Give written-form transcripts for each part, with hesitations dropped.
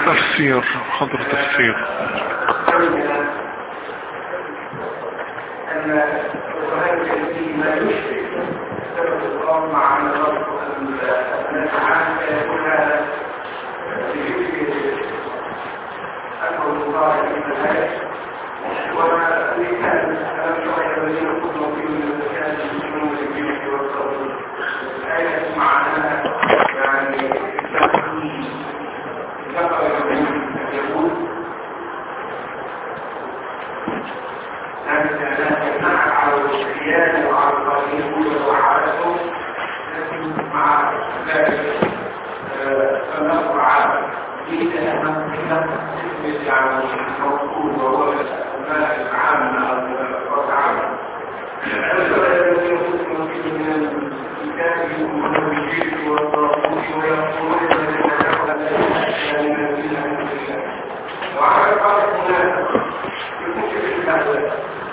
تفسير حضر تفسير أن القرآن الكريم ما يشرك سبب القرآن مع الناس عنه يكون هذا بذكر أمر الله من الآية وما كان ألم تر الذين كفروا في المكان يؤمنون بالجنة والصبر الآية معناها يعني ذكر يقول أن نمنع على الشريان وعلى القانون وعادتهم لكن مع ذلك فنقر على إذا أهم يعني موصول وهو الماء العام والعام الذي يخصم فيه من الكتاب يؤمنون بالجيش والطاغوت ويقولون من يتدخل من الدين عند الله وعلى الأرض هناك يكون في الأهوال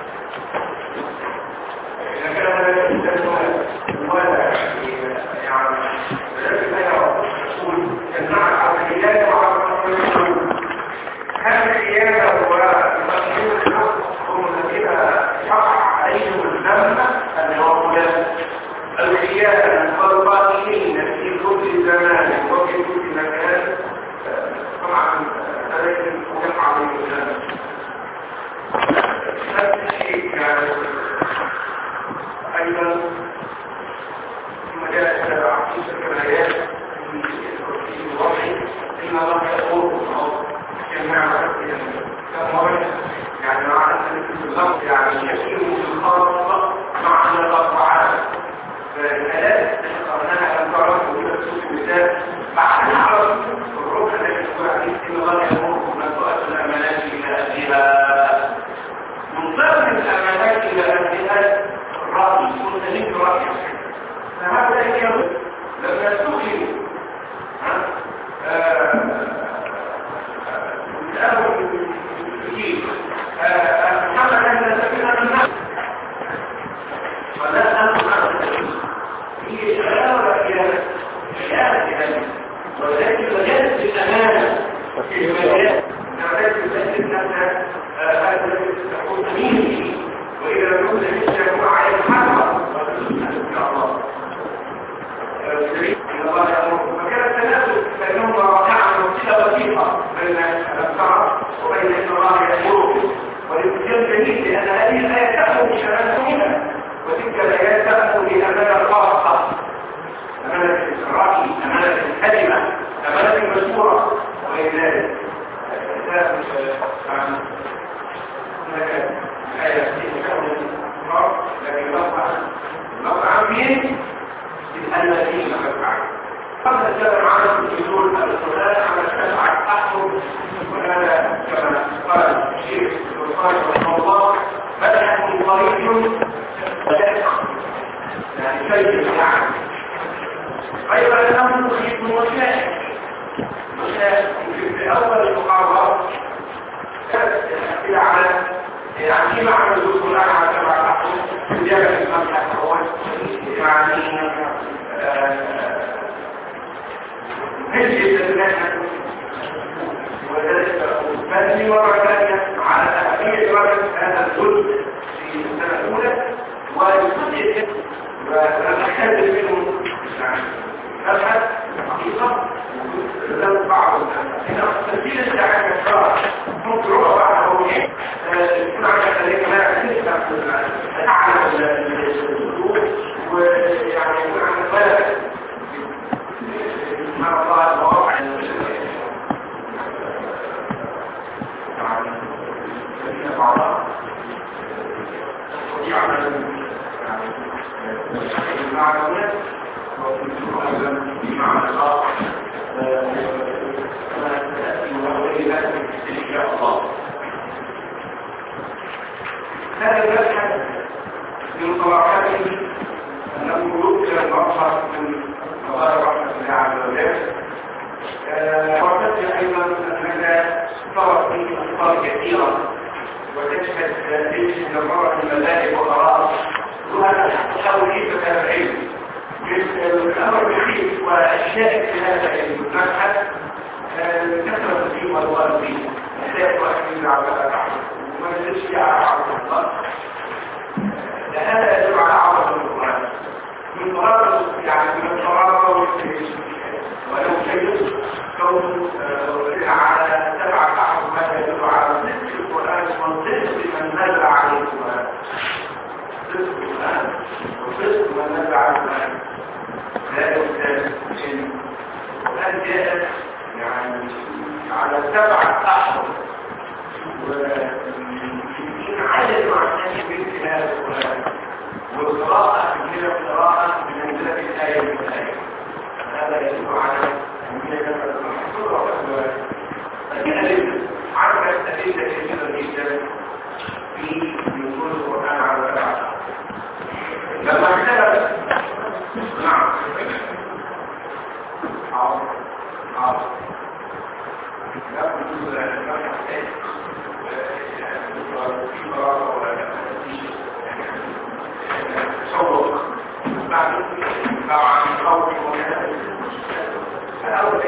إذا كان لا يستدعون ولا يعني ولكن لا يقول يمنع على الحياد وعلى الرسول هذا الحياد والمسؤول هم الذين يقع عليهم الذنب الواقع الحياد والقائلين في كل زمان وفي كل مكان طبعا ذلك يقع عليهم الذنب نفس الشيء يعني أيضا مجال عقيدة الآيات في الوضع إن الله يقول جميعا كمرة يعني مع اللفظ يعني يكون الخاصة مع الأربعات فالآيات ذكرناها لم تعرفوا إلى السوق المثال بعد نعرف الروح التي تقول عليه إن الله يأمركم أن تؤدوا الأمانات إلى أهلها من ضمن الأمانات إلى أهلها الرأي مختلف رأي فهذا يجب لما سئلوا محمد أن سبيل الناس ولا أنت هي شغالة فيها ولكن مجال الأمانة في مجال نعرف تسلم نفسها هذا الذي تكون أمين وإذا كنت تشتغل على الحرب الله فكان التناسب بينهم رائعا وصله وثيقه بين الشرع وبين الله يأمركم والاتجاه جميل لان هذه الايه تأمر بشمالهما وتلك الايات تأمر بامانه خاصه امانه الراي امانه الكلمه امانه المشوره وغير ذلك هناك ايه في كون لكن مقطع مين الذين مدفعين قبل السلام عنهم يقول الصلاة على الشفعة أحمر وهذا كما قال الشيخ الرصاص رحمه الله بدأت من طريق بدأت يعني شيء يعني أيضا الأمر مخيط وشاهد في أول المقارنة كانت الأسئلة على يعني معنى الوصول على سبعة أحمر زيادة المسح يعني نجد الناس وذلك بل مرة ثانية على أهمية دراسة هذا الجزء في السنة الأولى والجزء ونحتاج منه نبحث حقيقة لو بعض تسجيل الدعاية الشرع ممكن رؤى بعض أولئك يكون عندك ذلك ما تعلم السلوك ويعني يكون عندك بلد ما الله المواقع الذين بعضها يعمل المعلومات بمعنى الآخر تأتي وغير ذلك إن شاء الله هذا المبحث من طبعاته أنه يذكر المبحث من قضايا رحمة الله عز وجل وتأتي أيضا أنك ترى فيه أخطار كثيرة وتشهد من المرة المذاهب وقرار وهذا تحاول كيف كان العلم الأمر الوحيد والشائك في هذا المبحث كثرة الجسدي والقلبي لا يؤثر على الأحد وما يدلش على عرض الله. هذا يدل على عرض القرآن من قرار يعني من قرار ولو شيء كون على تبع أحد ما يدل على نصف القرآن ونصف من نزل عليه القرآن نصف القرآن ونصف من نزل على القرآن لا يمكن القرآن جاء يعني على 7 أحرف ومن عدد معناه بالكلام القرآن والقراءة من القراءة بمنزلة الآية بالآية هذا يدل على أهمية المحصول لكن الأدلة عرفت أدلة كثيرة جدا في نزول القرآن على 7 لما اختلف نعم لا تجوز الفتح في قرارة ولا تصور بعد طبعا خوف وكذا فأول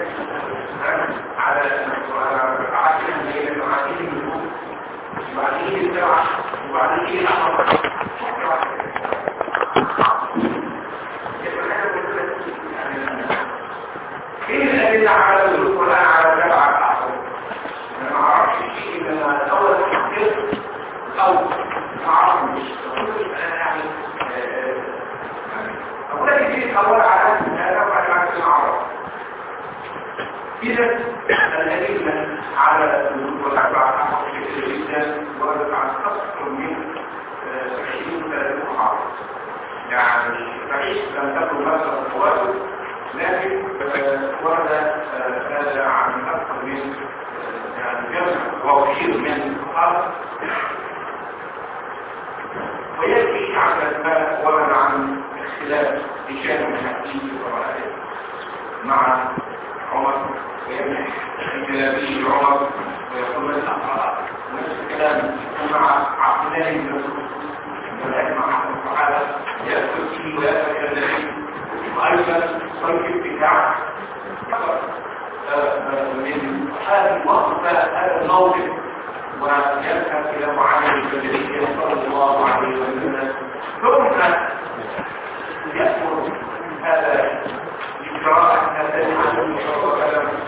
على عادين بين عادين وبعدين السبعة وبعدين الأحمر ايه الأدلة على القرآن على 7 أحرف؟ أنا ما أعرفش شيء إلا الأول تحقيق أو ما أعرفش يعني أولا يجي الأول على 4 أعراف. إذا الأدلة على القرآن 7 أحرف كثير جدا وردت عن أكثر من 20-30 حرف. يعني صحيح لم تكن مثلا التواصل لكن ورد هذا عن أكثر من يعني جمع وكثير من الحرف ويكفي عن ما ورد عن اختلاف هشام بن حكيم وغيره مع عمر ويمنح انجلابي عمر ويقول من أقرأ نفس الكلام مع عبد الله بن مسعود مع الصحابة يأكل فيه ويأكل النبي وأيضا صيف بتاع من هذا الوقت هذا الموقف ويذهب إلى معامل البدرية صلى الله عليه وسلم ثم يأمر هذا بقراءة هذا العلم صلى الله عليه وسلم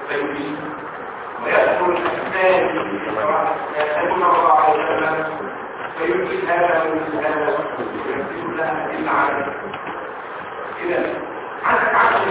ويأمر الثاني بقراءة هذا صلى الله عليه وسلم فيمكن هذا ومثل هذا ويكتب لها أدلة عليه. إذا عندك 10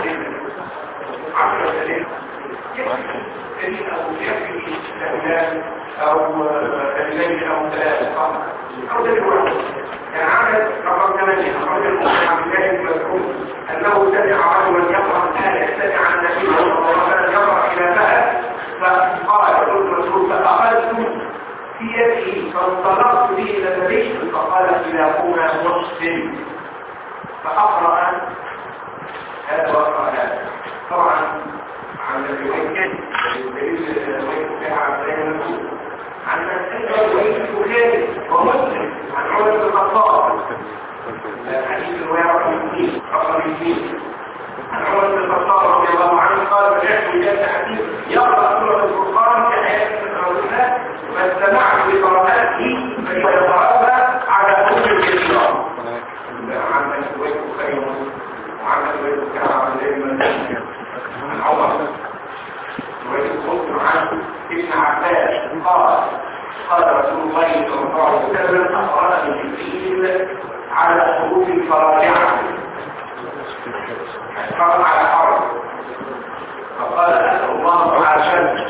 دليل دليل أو يكفي دليلان أو دليلين أو 3 أو دليل واحد. يعني عندك رقم 8 أخرج المسلم عن الله المذكور أنه سمع رجلا يقرأ الآية سمع النبي صلى الله عليه وسلم يقرأ إلى فأت فقال الرسول فأخذت في يده فانطلقت به إلى النبي فقال كلاهما مسلم فأقرأ هذا وأقرأ هذا. طبعا عن الرواية الدليل الرواية فيها عن بيان عن الرواية البخاري ومسلم عن عمر بن الخطاب حديث الرواية رقم 2 عن عمر بن الخطاب رضي الله عنه قال سمعت بجد حديث يقرأ سورة الفرقان كآيات من رسولها فاستمعت بقراءته فهو يقرأها على كل كثيرة عن الرواية البخاري ومسلم وعن الرواية البخاري عن عمر ويقول عن ابن عباس قال رسول الله صلى الله عليه وسلم أقرأني جبريل على حروف فراجعة قرأ على حرف فقال أسأل الله عشان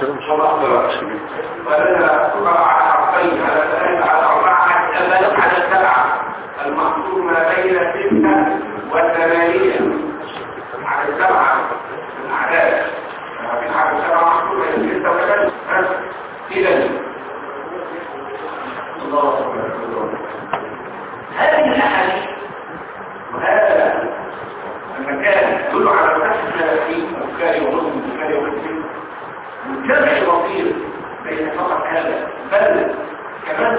فلنا قرأ على حرفين على 3 على 4 حتى بلغ على 7 المقصود ما بين 6 و8 على 7 الأعداد لكن على 7 محصول بين 6 و8 إذا هذه الأحاديث وهذا المكان يدل على فتح في البخاري ومسلم والجمع بسيط بين فقط هذا بل كمان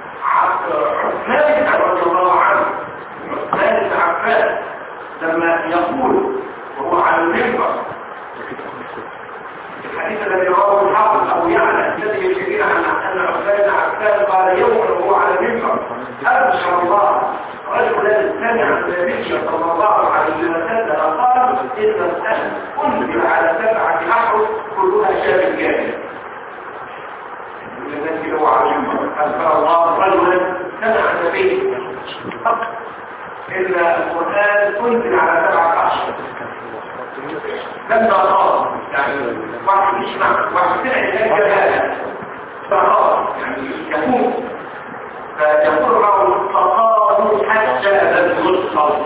عثمان رضي الله عنه عثمان بن عفان لما يقول وهو على المنبر الحديث الذي رواه أن عثمان عفان قال يوما وهو على المنبر أبشر الله رجلا سمع النبي صلى الله عليه وسلم قال إن الأهل أنزل على 7 أحرف كلها شاب جاهل. النبي هو على المنبر أبشر الله رجلا سمع النبي إن القرآن أنزل على 7 أحرف لما قال يعني واحد يسمع واحد سمع الجهالة فقال يعني يقول فيقول له فقالوا حتى لم يدخل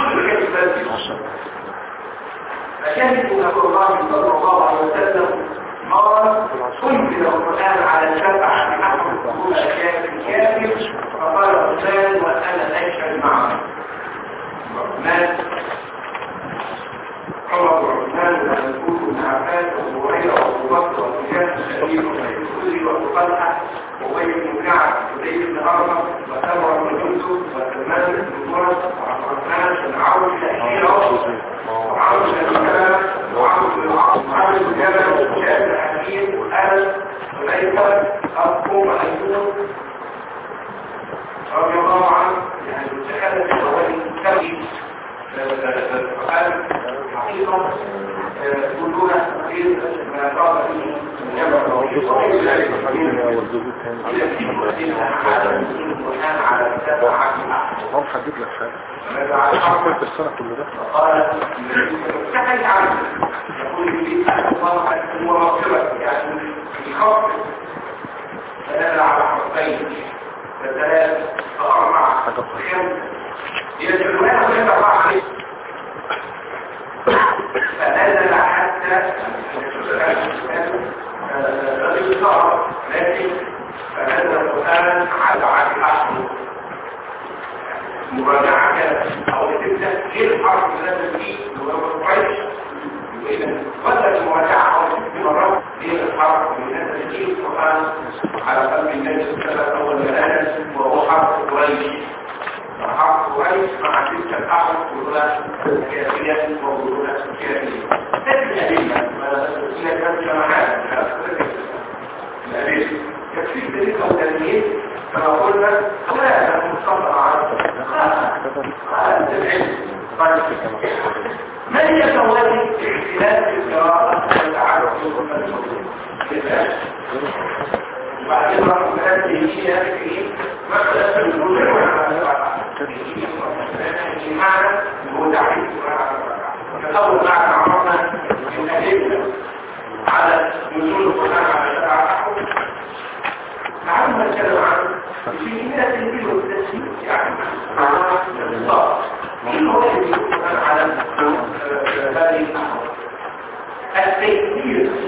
فشهدوا نبي الله صلى الله عليه وسلم قال أنزل القرآن على 7 أحرف كل كافر فقال عثمان وأنا أشهد معه عمر وعثمان ومسعود بن عباس وابو هريره وابو بكر وسفيان الشهيد وسعيد وابو طلحه وابي بن كعب وزيد بن ارقم وسمره بن جندب وسلمان بن مرد وعبد الرحمن بن عوف الاشيره وعمرو بن سلمه وعمرو بن العاص وعمرو بن جبل وشهاب الحكيم وانس وزيد ابو ايوب رضي الله عنه يعني تكلم في الوالد فقال حقيقة كلنا تقرير ما قال فيه هم حدد لك حاجة السنة كل ده قال تحيي عنه يقول لي الله هو مغفرة يعني يخفف فنزل على حرفين فثلاث فأربع فخمس يجعلونها وين 4 عليه فنزل حتى الإصرار لكن فنزل القرآن على 10 أحرف مراجعة أو تبدأ غير الحرف اللي نزل فيه هو قريش وإذا المراجعة أو 6 مرات غير الحرف اللي نزل فيه القرآن على قلب النبي صلى الله عليه وسلم أول ما وهو حرف قريش حرف قريش مع تلك الأحرف كلها كافية وكلها كافية. هذه الأدلة إلى كم جماعات الأدلة يكفي ذلك التنمية كما قلنا لا مصطفى عن العلم ما هي فوائد اختلاف القراءة والتعرف والتنمية وبعدين رقم 3 هي مسألة الوجود معنى هو تعريف أول معنى عرفنا الأدلة على نزول القرآن على 7 أحرف تعالوا نتكلم عن في ناس يجيبوا التسليم يعني معناه الإصلاح مين هو اللي يجيب القرآن على هذه الأحرف التيسير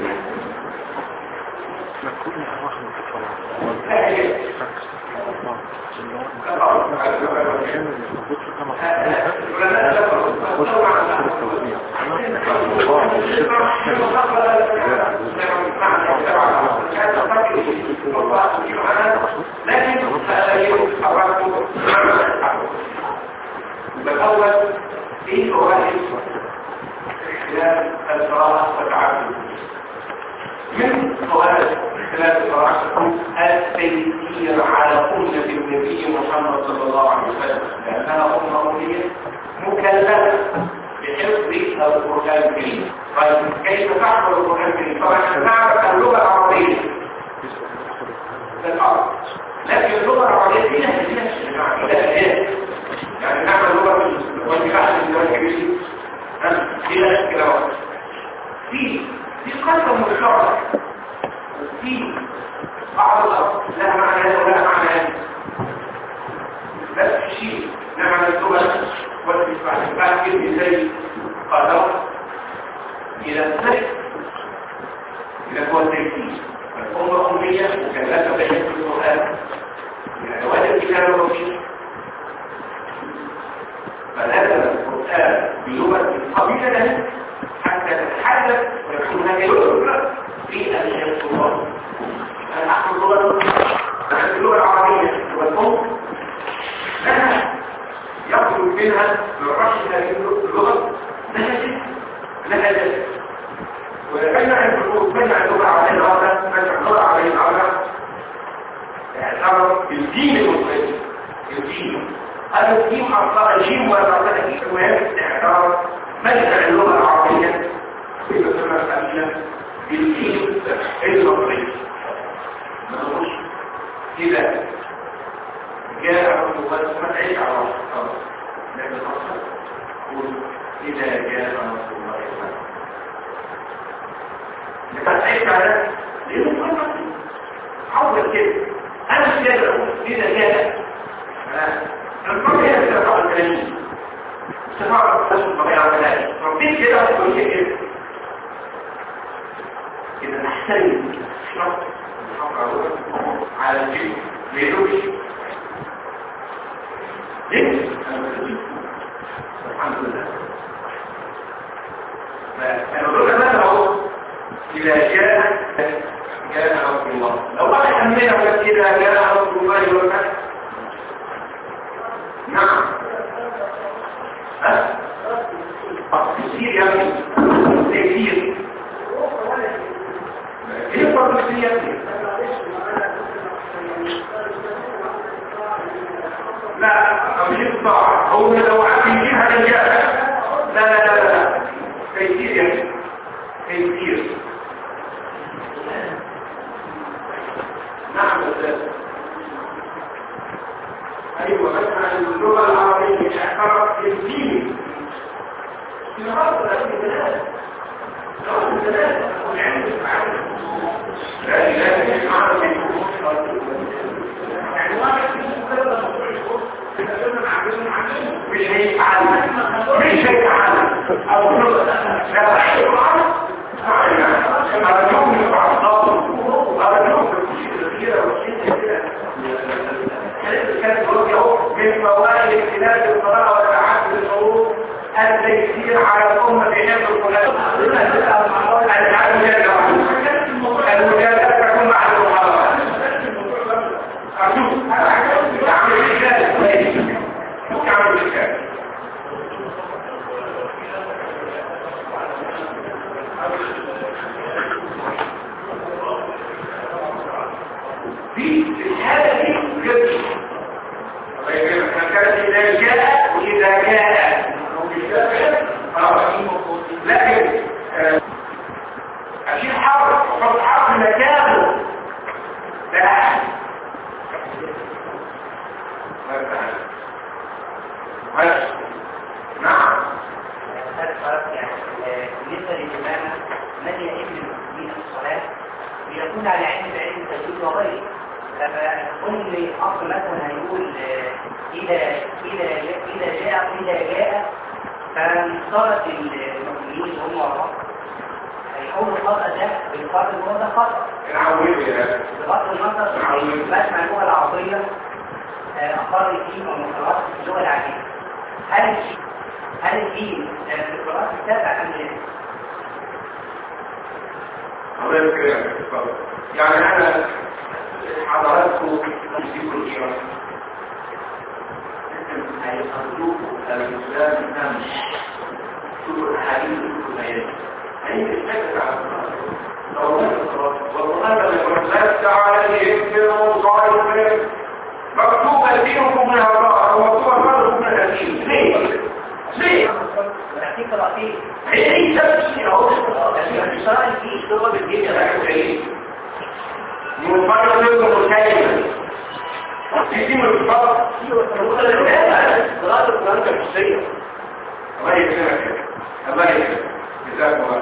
الأول في فوائد اختلاف القراءة والتعدد من فوائد اختلاف القراءة التيسير على أمة النبي محمد صلى الله عليه وسلم لأنها أمة أمية مكلفة بحفظ القرآن الكريم. طيب كيف تحفظ القرآن الكريم؟ طبعا نعرف اللغة العربية بالأرض لكن اللغة العربية فيها يعني نعمل لغة والجهاز الكريم فيها كلاوات في قسم مشترك في بعض الأرض لا معنى ولا معنى نفس الشيء نعمل اللغة والإسباح كلمة زي قدر إلى الزيت إلى هو التيسير الأمة أمية مكلفة بحفظ القرآن من أدوات الكتاب الرقيق فنزل القرآن بلغة قبيلة حتى تتحدث ويكون هذه اللغة في الحفظ الله. أنا أحفظ اللغة العربية والأم لها يخرج منها من رشد هذه اللغة نهجت ويجمع الحروف منع اللغة عليه العربة منع اللغة عليه العربة اعتبر الدين المصري الدين هذا الدين أصلا جيم ولا جيم المهم اعتبر مجمع اللغة العربية في مسمى الأمينة بالدين المصري ما نقولش إذا جاء رسول الله ما تعيش على رسول لكن الأصل يقول إذا جاء رسول الله لما تعيش على ليه مصري حول كده أنا مش قادر أقول إذا جاء الفرق هي استفاق الكلامين استفاق التسوق الطبيعة والكلام ربين كده أقول كده إذا نحترم شرط على الجيل ليلوش ليه؟ الحمد لله فأنا أقول لك مثلا أهو إذا جاء رسول الله لو واحد أمنا وقال إذا جاء رسول الله والفتح نعم تفسير يا ابني تفسير ايه فرق التفسير يا ابني لا مش الطاعة هو لو عارفين هذا الجاهل لا تفسير يا ابني تفسير نعم أستاذ أيوة مثلا اللغة العربية اعتبرت الدين في الأرض الثلاثة والعلم لا إله إلا مش هيتعلم أو أرجوك كانت وجهه من فوائد اختلاف القراءة وتعدد الحروف التيسير على الأمة في نفس الخلاف المجادلة تكون مع المحاضرة أرجوك تعمل الإشكال تعمل الإشكال في الحالة دي جد كانت إذا جاء وإذا جاء لكن أشيل حرف وحط حرف مكانه لا نعم بالنسبة للإمامة من يئم المسلمين الصلاة بيكون على علم بعلم التجويد وغيره فكل أصل مثلا هيقول إذا جاء فانصرت المسلمين هم وراه هيحولوا الخطأ ده بالخطأ اللي هو ده خطأ بغض النظر بسمع اللغة العربية أقاري فيه أو مقررات في اللغة العادية هل الدين في القراءات السابعة أم لا؟ الله يذكرك يعني أنا حضراتكم تمسكوا الإيران هيصدوك الإسلام النمش شوفوا الحديث الكميات هي الشكل على والله لست عليهم بالمصائب مكتوبة دينكم من الله ومكتوبة فرضكم من الدين ليه؟ تحقيق رأيي هي سبب اهو الإسرائيل فيه شغل بالدين من فرق منكم الكلمة دي من الفرق قراءة القرآن كالحسية الله يسلمك الله يسلمك جزاك الله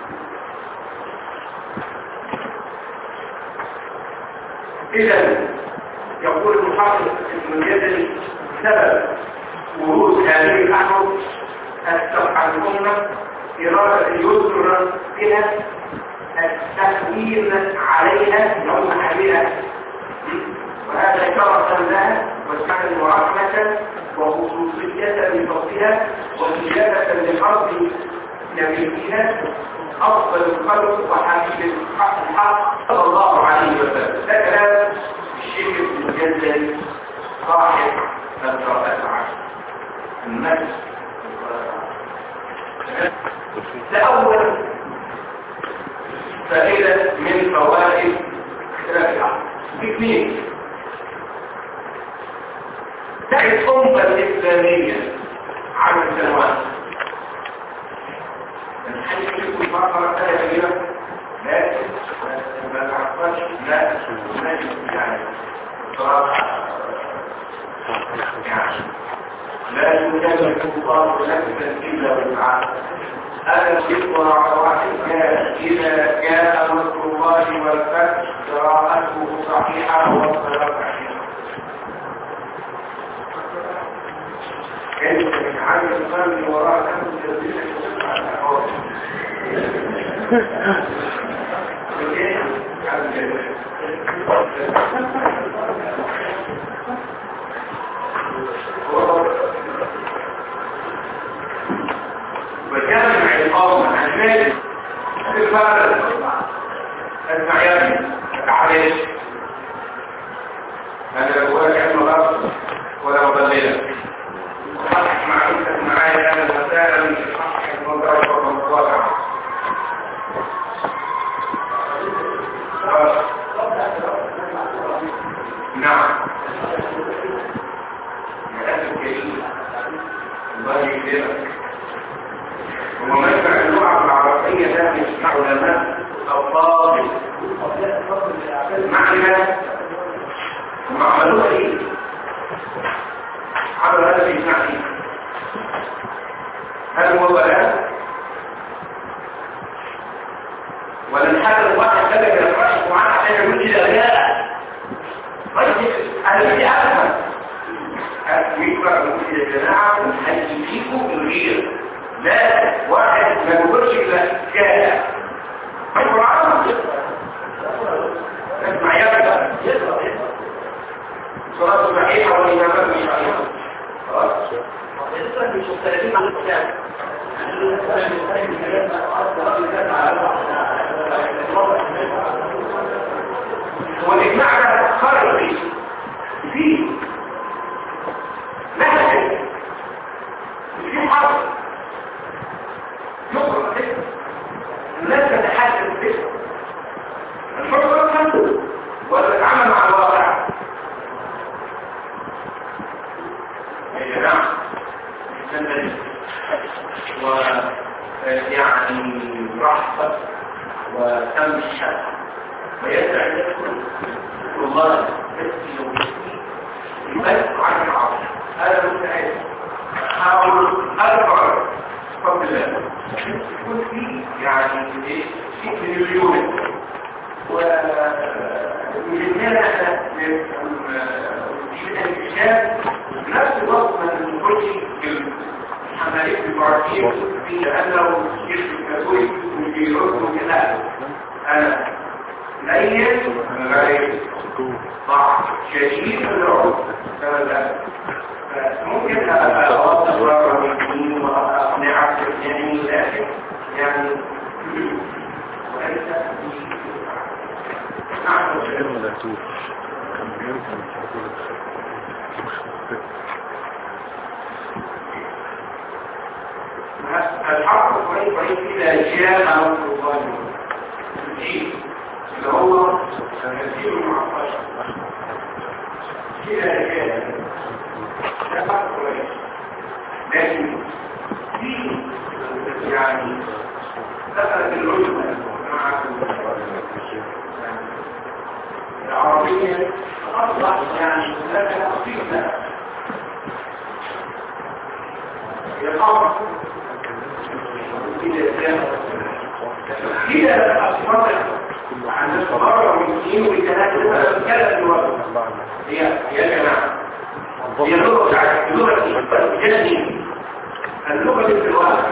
إذا يقول المحافظ ابن الجزري سبب ورود هذه الأحرف السبع الأمة إرادة اليسر بها التخوير عليها يوم حبيها وهذا شرفا لها وسعا ورحمة وخصوصية لفضلها وزيادة لحظ نبيها أفضل الخلق وحبيب الحق صلى الله عليه وسلم ده كلام الشيخ ابن الجزري صاحب القراءات العشر النفس لأول فائدة من فوائد اختلاف العقل اثنين فقرة ثانية لكن ما تعرفش لا يعني صراحة يعني لا يكلف الله نفسا إلا وسعها أنا الذكر على واحدها إذا جاء نصر الله والفتح قراءته صحيحة والصلاة صحيحة كيف تجعل الصلي وراء نفس الذين يصبح الأحوال وجمع القوم عن ذلك الفرد المعياري التحريش هذا هو كلمة غلط ولا مضللة وحقق معايا هذا المسائل من حقق المنظر والمواقع نعم للأسف كريم الله يكرمك ومنفع اللغة العربية ده مش علماء أو طالب معنى هم عملوها ايه؟ عملوا هذا في معنى هل هو بلاء؟ ولا الحاجة الواحد بدأ يترشق معاه عشان يقول كده لا أنا بدي أفهم يقرأ يقول كده جماعة هل يجيبوا الغير لا واحد ما يقولش إلا كده القرآن اسمع يبدأ صلاة صحيحة والإمامات مش صحيحة خلاص مش مختلفين عن الكتاب والإجماع ده خرج فيه نهج في حرب يقرأ كده الناس تتحدث كده الحكم ولا تتعامل مع الواقع يا جماعة ويعني رحبة وتمشى ويدعي يدخل والله بسي وبسي يبقى عن العصر هذا مستعد حاول أربع فضل الله يكون فيه يعني شيء من اليوم ومجدنا في الانتشاب نفس الوقت ما نقولش بالحملات البرازيل في لأنه يشبه كثوي ويرده كده أنا ليل غير صح شديد الرعب كما ممكن أوضح مرة من الدين وأقنعك يعني لكن يعني وليس الحق كويس إذا جاء نصر الله الدين اللي هو تنزيل المعطشة إذا جاء ده حق كويس لكن في يعني دخلت العلماء مع العربية أصبح يعني لك أصيلة يقام إذا أصبحت عن الصغار والمسلمين والكلام كلام الوضع هي جماعة هي اللغة الجنين اللغة في الواقع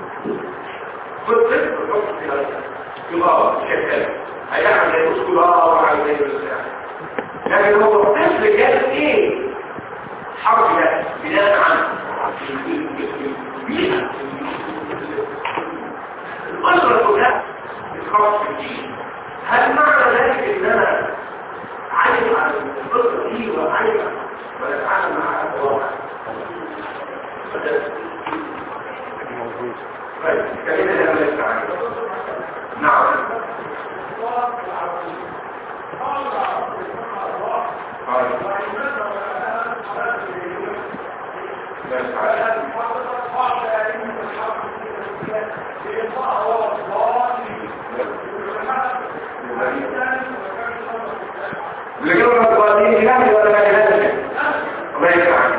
فضلت يبقى شكل هيعمل يقول وعلى ذلك لكن هو الطفل جاب ايه حرف ده بناء عنه الأسرة كلها الخاص بالدين هل معنى ذلك ان انا عايز على القصة دي وعايز ولا اتعامل مع الواقع طيب كلمة لما يستعمل نعم بعد جنبي ولا باجي لازم الله يكرمك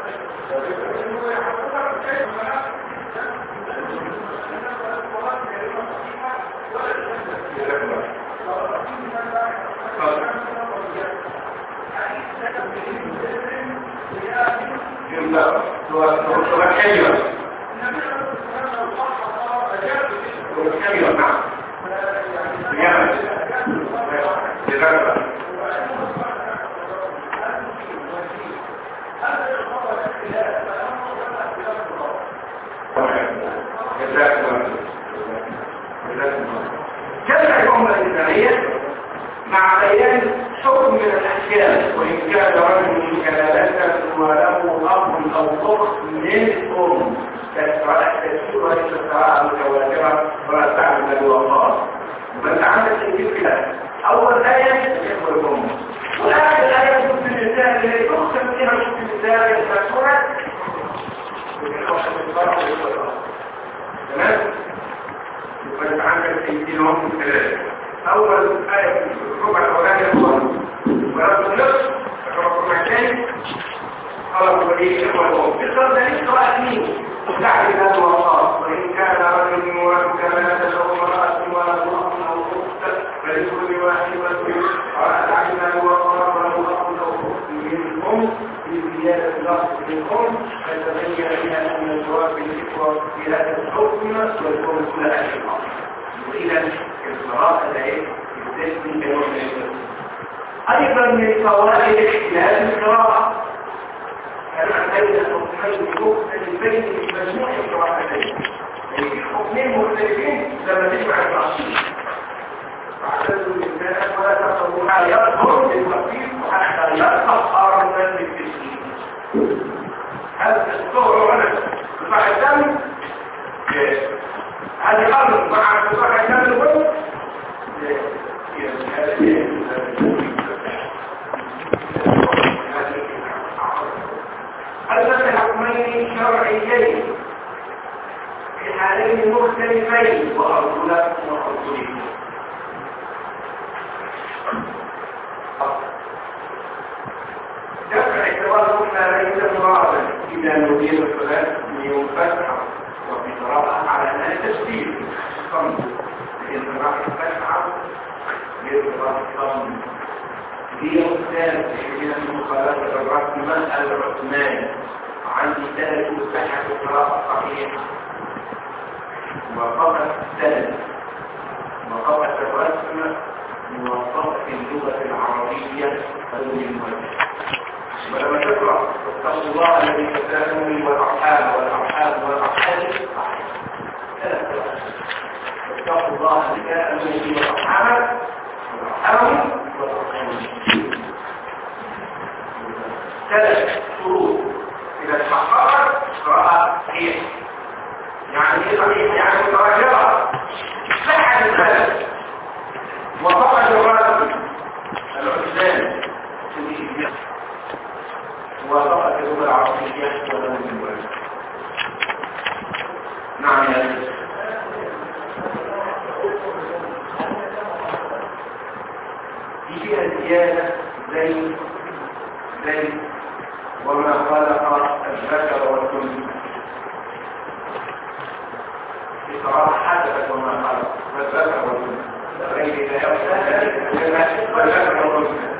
جمع الأمة الإسلامية مع بيان حكم من الأحكام وإن كان رجل كلالة وله أب أو أخت منهم كالتأثير والاستطاعة المتواترة ولا تعمل الوقار بل عندك تنجيب كده أول آية يخبر الأمة وآخر آية شوف النساء اللي تقسم فيها شوف النساء المسؤولة تمام؟ يبقى عندك تنجيب هم ثلاثة أول آية الربع الأولاني هو ورد النصف الربع الثاني خلق وليه إخوة الأم بصر ذلك قراءة مين؟ تعرف هذا الوصال وإن كان رجل وإن كان لا تشعر مرأة ولا أخ أو أخت فلكل واحد مسؤول تعرف هذا الوصال ولا أخ أو أخت منهم في زيادة اللفظ منهم فتبين بها أن الجواب بالإخوة في هذا الحكم والكون كل أشياء وإذا الصراحة العيب بالذات من كلام أيضا من فوائد اختلاف القراءة كان بين الحكمين مختلفين في مجموع القراءتين يعني في حكمين مختلفين لما تجمع التعصيب فاعتدوا للناس ولا تقربوا حتى يظهر بالتخفيف وحتى يظهر أرضا بالتسليم هذا الصور هنا صح الدم هذه أرض مع صح الدم أثبت حكمين شرعيين في حالين مختلفين وأرجلات وأرجلين دفع اعتبار ما ليس مرادا إذا نودي الصلاة لينفتح وفي قراءة على أنها تسبيل صمت لأن راح يفتح لإضراب الصمت هي أستاذ في المخالفة الرسمة العثماني عندي ثلاث مساحة قراءة صحيحة وقفت السند وقفت الرسم موظفة اللغة العربية والمنوجة ولما تقرأ اتقوا الله الذي تساءلون والأرحام والأرحام والأرحام صحيح اتقوا الله الذي تساءلون والأرحام والأرحام ثلاث شروط إذا تحققت قراءة صحيح يعني ايه صحيح؟ يعني متراجعة صحة الثلاث وفقد الرسم العثمان وفقد اللغة العربية ولم يوجد نعم يا دي فيها زيادة زي وما خلق الذكر والأنثى في قراءة حدثت وما خلق الذكر والأنثى غير ذلك والذكر والأنثى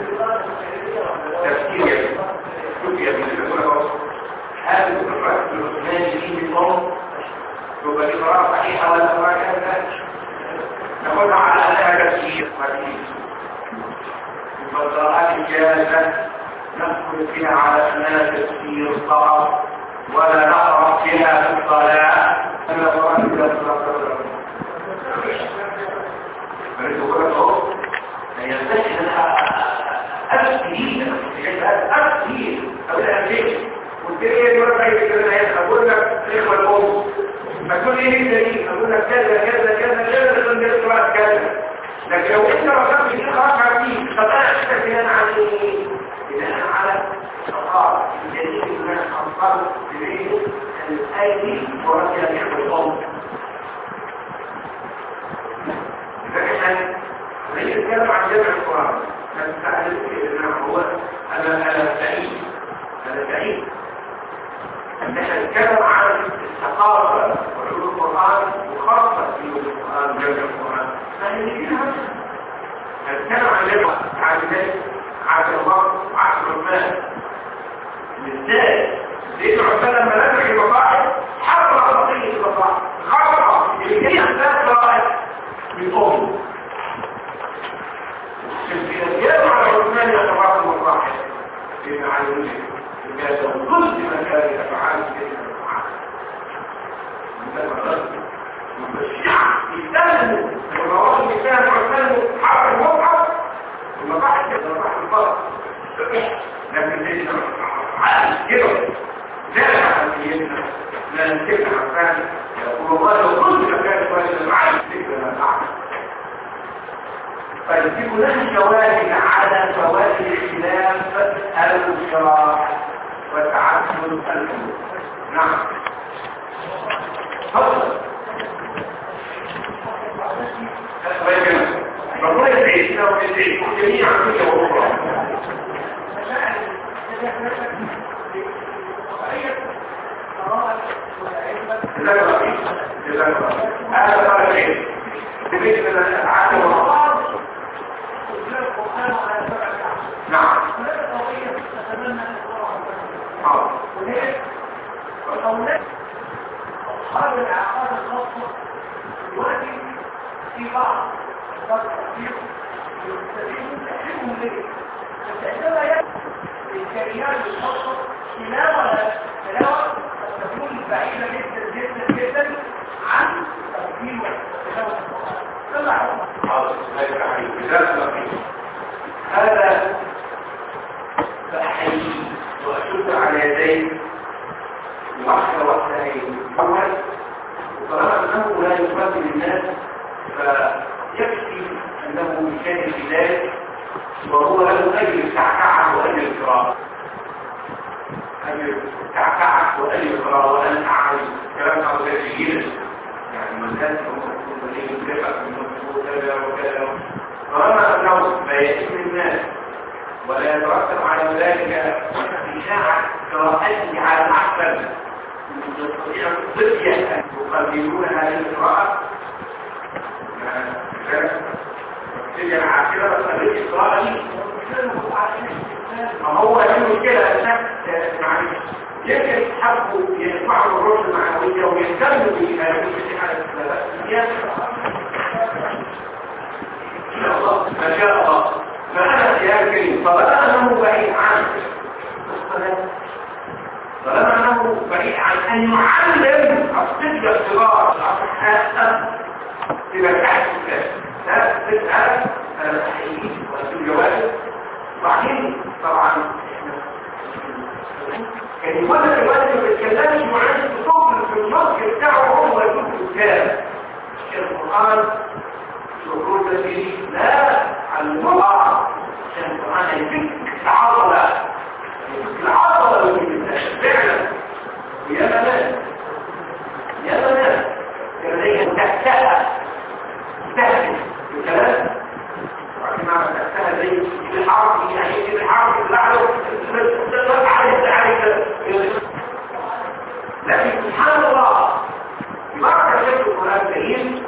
تفسير كتب بالعلماء هذا الفكرة العثماني فيه القوم تبقى دي قراءة صحيحة ولا قراءة كذلك نقول على هذا تفسير حديث والقراءات الجازة ندخل فيها على أنها تفسير فقط ولا نقرأ فيها في الصلاة أن القرآن إذا صلى يستشهد أسهيل أسهيل أو الأمريك والدنيا يقول لك أقول لك إخوة الأم أقول لي دليل أقول لك كذا كذا كذا كذا لازم يقرأ كذا لكن لو أنت رغبت في قراءة فيه طب أنا أشتغل بناء على إيه؟ بناء على الأطار الدليل من الأطار دليل الآية ورجل إخوة الأم فإحنا نتكلم عن جمع القرآن نستعرف إنه هو أنا سعيد أن احنا نتكلم عن الثقافة وعلوم القرآن وخاصة في القرآن وجمع القرآن نتكلم عن لغة عن الناس عن الوقت وعن الرمان بالذات لأن عثمان لما نزل المصاحف حرر قضية المصاحف خاصة اللي هي أساس قراءة من أمه الكتاب على عثمان يتبعض المصاحف لأن على الوجه لكن كل مكان يفعل كده الشعب يستلموا والمواقف يستلموا عثمان حرر المصحف المصاحف يتبعض الفرق لكن ليس عقل كده لا عقليتنا لا نتبع عفان يقول الله لو كنت مكان كويس معي تكتب الأعلى فيجب لها شواهد على فوائد اختلاف الشرائع وتعدد الأمور. نعم تفضل ربنا يسعدنا ويسعدكم جميعا كل وقت هذا قال ايه بالنسبه للافعال والمقال نعم أصحاب العقاد الخاصة يواجه في بعض التطبيق يستطيعون تحريمهم ليه؟ فعندما يأتي الكريات الخاصة تلاوة قد تكون بعيدة جدا جدا جدا عن تقديم تلاوة القرآن. هذا فأحيي وأشد على يديه واحدة واحدة أول وطالما أنه لا يقاتل الناس فيكفي أنه يشاهد في ذلك وهو له أجل التعكعة وأجل القراءة أجل التعكعة وأجل القراءة وأن أعمل كلام عن ذلك جيدا يعني من ذلك ممكن أن يتبع من كذا وكذا طالما أنه لا يأتي الناس ولا يترتب على ذلك إشاعة قراءته على الأحسن يستطيع الضبية أن يقدمون هذه القراءة تلك العاقلة بس القراءة دي ما هو دي مشكلة معلش يمكن حبوا يدفعوا الروح المعنوية ويهتموا بهذه الحالة إن شاء الله ما شاء الله فأنا يا كريم طالما أنه بعيد عنه طالما أنه بعيد عن أن يعلم الطفل الصغار إذا تحت لا تسأل الحقيقي والجواب بعدين طبعا كان الولد ما بيتكلمش معاه الطفل في المصر بتاعه هو يكون كتاب القرآن شكور تسيري لا المرأة عشان القرآن يفك العضلة فعلا يا بنات كان هي تحتها الكلام وعندما معنى تحتها زي الحرف يعني الحرف اللي بعده لكن سبحان الله مرة شكل القرآن الكريم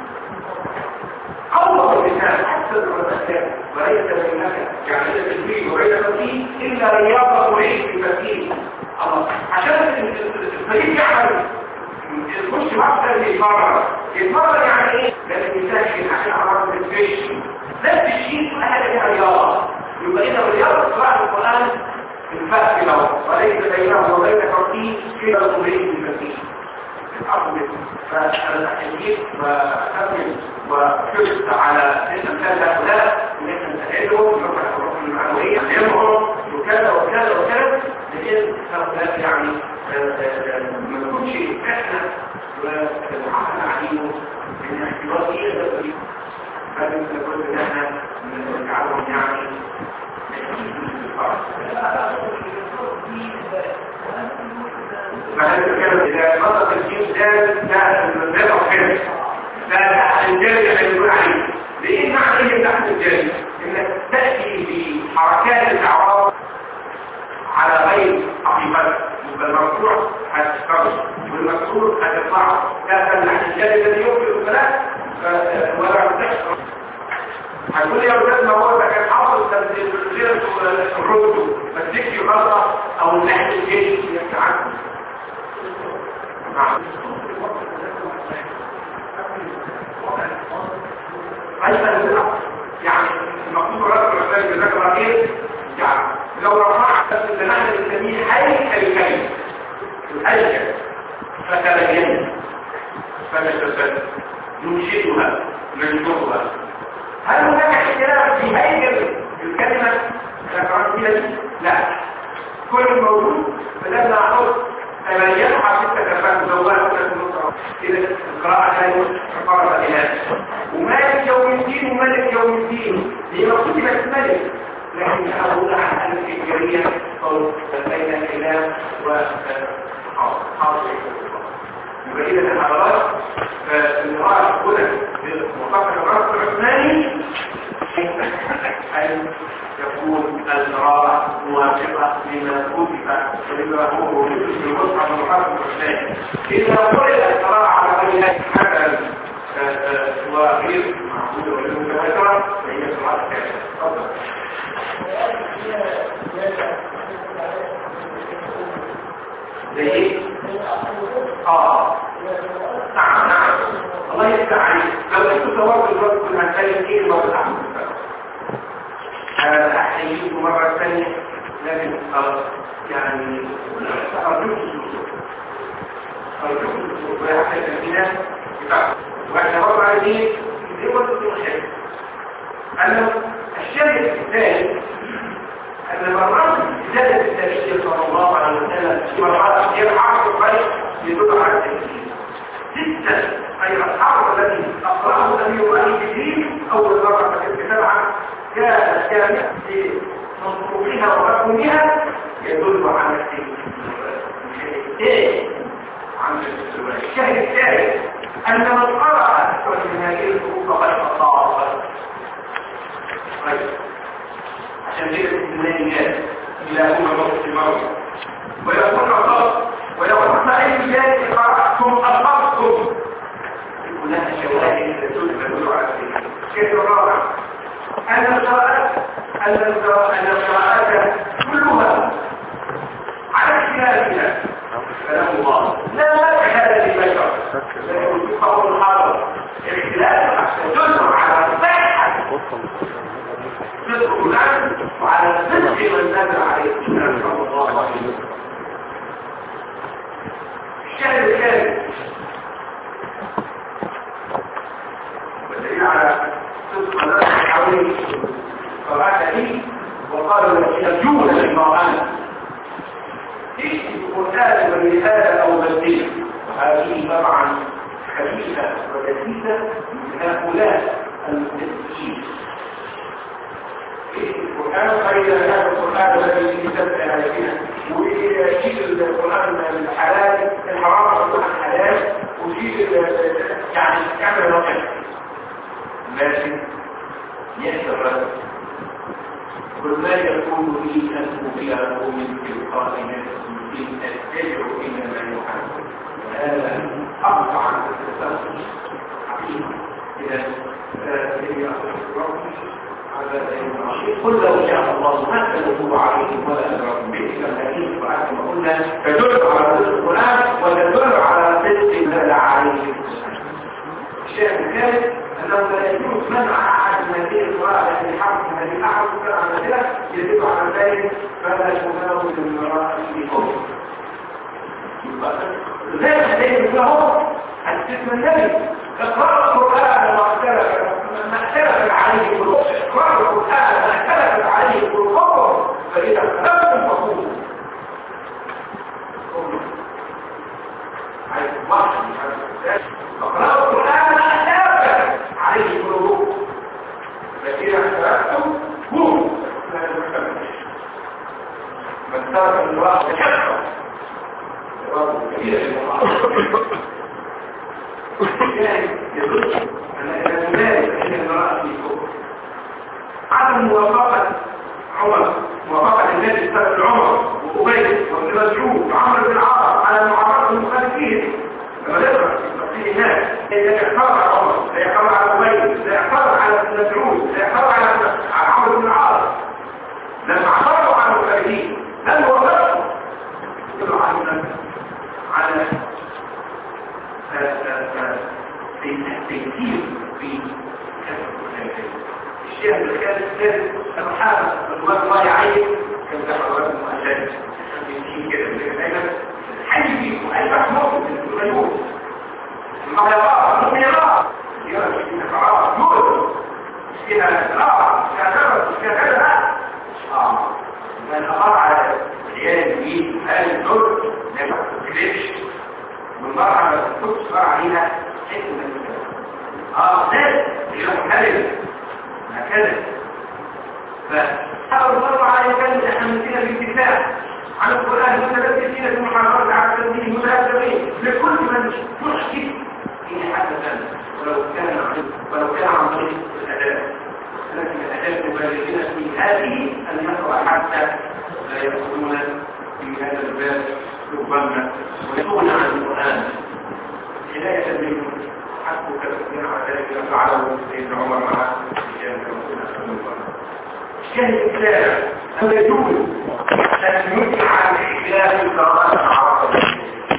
أول مثال حتى الرمسات وليس بينك يعني التجميل وعيد فيه إلا رياضة وعيد في فيه الله عشان الفريق يعمل يخش مقصد يتمرن يعني ايه؟ لازم يساعد عشان أمراض الفيش نفس الشيء أهل بها رياضة يبقى إذا الرياضة صراحة القرآن الفهم له وليس بينه وبين ترتيب كده وعيد في فيه الأرض فالتحديد وأكمل وحرص على الأمثال هؤلاء إن احنا نساعدهم نرفع الحروف المعنوية نعلمهم وكذا وكذا وكذا لأن هؤلاء يعني ما نكونش إحنا والعقل عليهم من احتواء إيه ده فلن نقول إن احنا نجعلهم يعني فهذا الكلام إذا نطق الجيم لا الخير لا تحت الجاري اللي يقول عليه لإيه معنى إيه تحت الجاري؟ إنك تأتي بحركات الأعراض لا تمنع الجانب الذي يمكن الثلاث ولا تحصل. هتقول يا أولاد ما هو ده كان حاصل تنزيل الرد فالذكي غلطة أو النحل الجيش يتعدد. أيضا يعني المقصود رأس الرسائل بذكرة إيه؟ يعني لو رفعت النحل السميل حي الكلمة الأجل فتبين فنتبين ننشدها ننشرها. هل هناك اختلاف في هيكل الكلمة الفرنسية؟ لا، كل موجود فلما أحط تبين حتى تفهم زوال إذا القراءة كانت عبارة إلهي ومالك يوم الدين ومالك يوم الدين هي مقصود بس مالك، لكن أقول عن الفكرية أو بين الكلام وحاصل يبقى إذا الحضارات فالمراجع هنا بمطابق الرأس العثماني أن يكون القراءة موافقة لما كتب ولما هو في المصحف المحافظ العثماني. إذا قرأت القراءة على غير هذا وغير معقولة وغير متواترة فهي قراءة كاملة. تفضل. زي ايه؟ نعم الله يفتح عليك. لو انت صورت الوقت كنت هتكلم ايه المرة الأحمد انا احييك مرة ثانية لكن يعني ارجوك ويا حاجة كده واحنا برضه عايزين زي ما قلت لك انه الشيء الثاني أن مرات زادت النبي صلى الله عليه وسلم مرات يرحم الخير يدل على التكليف. ستة أي الأصحاب الذي أقرأه النبي وآل جبريل أول مرة في الكتاب كانت كاملة في مصروفها ومفهومها يدل على التكليف. الشاهد الثالث أن من قرأ أكثر من هذه الحروف فقد أصاب. عشان ذكر الإيمانيات إلى هو الوقت الموت ويكون عطاء ويكون أي شيء قرأتم أصبتم يكون لها شواهد تدل على ذلك. الشيء الرابع أن القراءات كلها على اختلافها كلام الله لا مجال للبشر لكن يقول الحاضر الاختلاف تدل على صحة صدق الآن وعلى صدق من نزل عليه صلى الله عليه وسلم. الشاهد الثالث والدليل على صدق الناس حواليه فبعد لي وقالوا يرجون للمرأة ايش القرآن والرسالة أو بديل وهذه طبعا خبيثة وكثيفة من هؤلاء المتدين. القرآن غير هذا القرآن الذي يثبت علينا ويجيب القرآن الحلال الحرام والقرآن الحلال ويجيب يعني كامل الوقت لكن يحترم كل ما يكون لي أن أبيعه من تلقاء نفسي إن أتبع إلى ما يحب وهذا أقطع عن التصرف حقيقة إذا هي ربي قل لو شاء الله ما تلوه عليهم ولا أدركم بإذن الحديث وأنتم قلنا تدل على صدق القرآن وتدل على صدق ما لا عليه. الشيء الثالث أنه لا يجوز منع أحد من هذه القراءة التي حرف من هذه الأحد وكان على ذلك يدل على ذلك فلا يتناول من المرأة في قوله. ذلك هذه له الاسم النبي اقرأ القرآن ما اختلف عليه القلوب اقرأ القرآن ما اختلف عليه القلوب فإذا اختلفتم فقولوا عايز واحد اقرأ القرآن ما اختلف عليه القلوب فإذا اختلفتم قولوا من ترك الواقع كفر يدل أن ذلك أن المرأة في كفر. عدم موافقة عمر موافقة النبي صلى الله عليه وسلم عمر وأبي وابن مسعود وعمر بن العاص على معارضة المخالفين لما ذكر في اليهود اعترضوا على عمرو بن العاص لما اعترضوا على الخارجين لم يوافقوا يقولوا على التيسير في الشيخ الخالد الثالث سبحانه الله يعين كم تحررات المؤسسات في كده دايما حي فيكم اي محمود من العيون المغلقات المغلقات يرى فيها قرار يورد فيها قرار فيها كذا فيها كذا من أقر على العيال دي هذه الدور ما تكلفش والمرأة ما تكتبش عليها حكمة ناس يبقى كذب ما كذب فحاول الله على كلمة احنا منتنا بالكتاب عن القرآن متبدل فينا في المحاضرات على التنزيل متأثرين لكل من يحكي في حدثا ولو كان عن طريق الأداء لكن الأداء مبالغين في هذه المسألة حتى لا يدخلون في هذا الباب ربما ويكون عن القرآن هداية منهم حسبك تكون على ذلك فعله سيدنا عمر مع الشيخ الإسلام هل يجوز أن يدعى الاختلاف القراءة العربية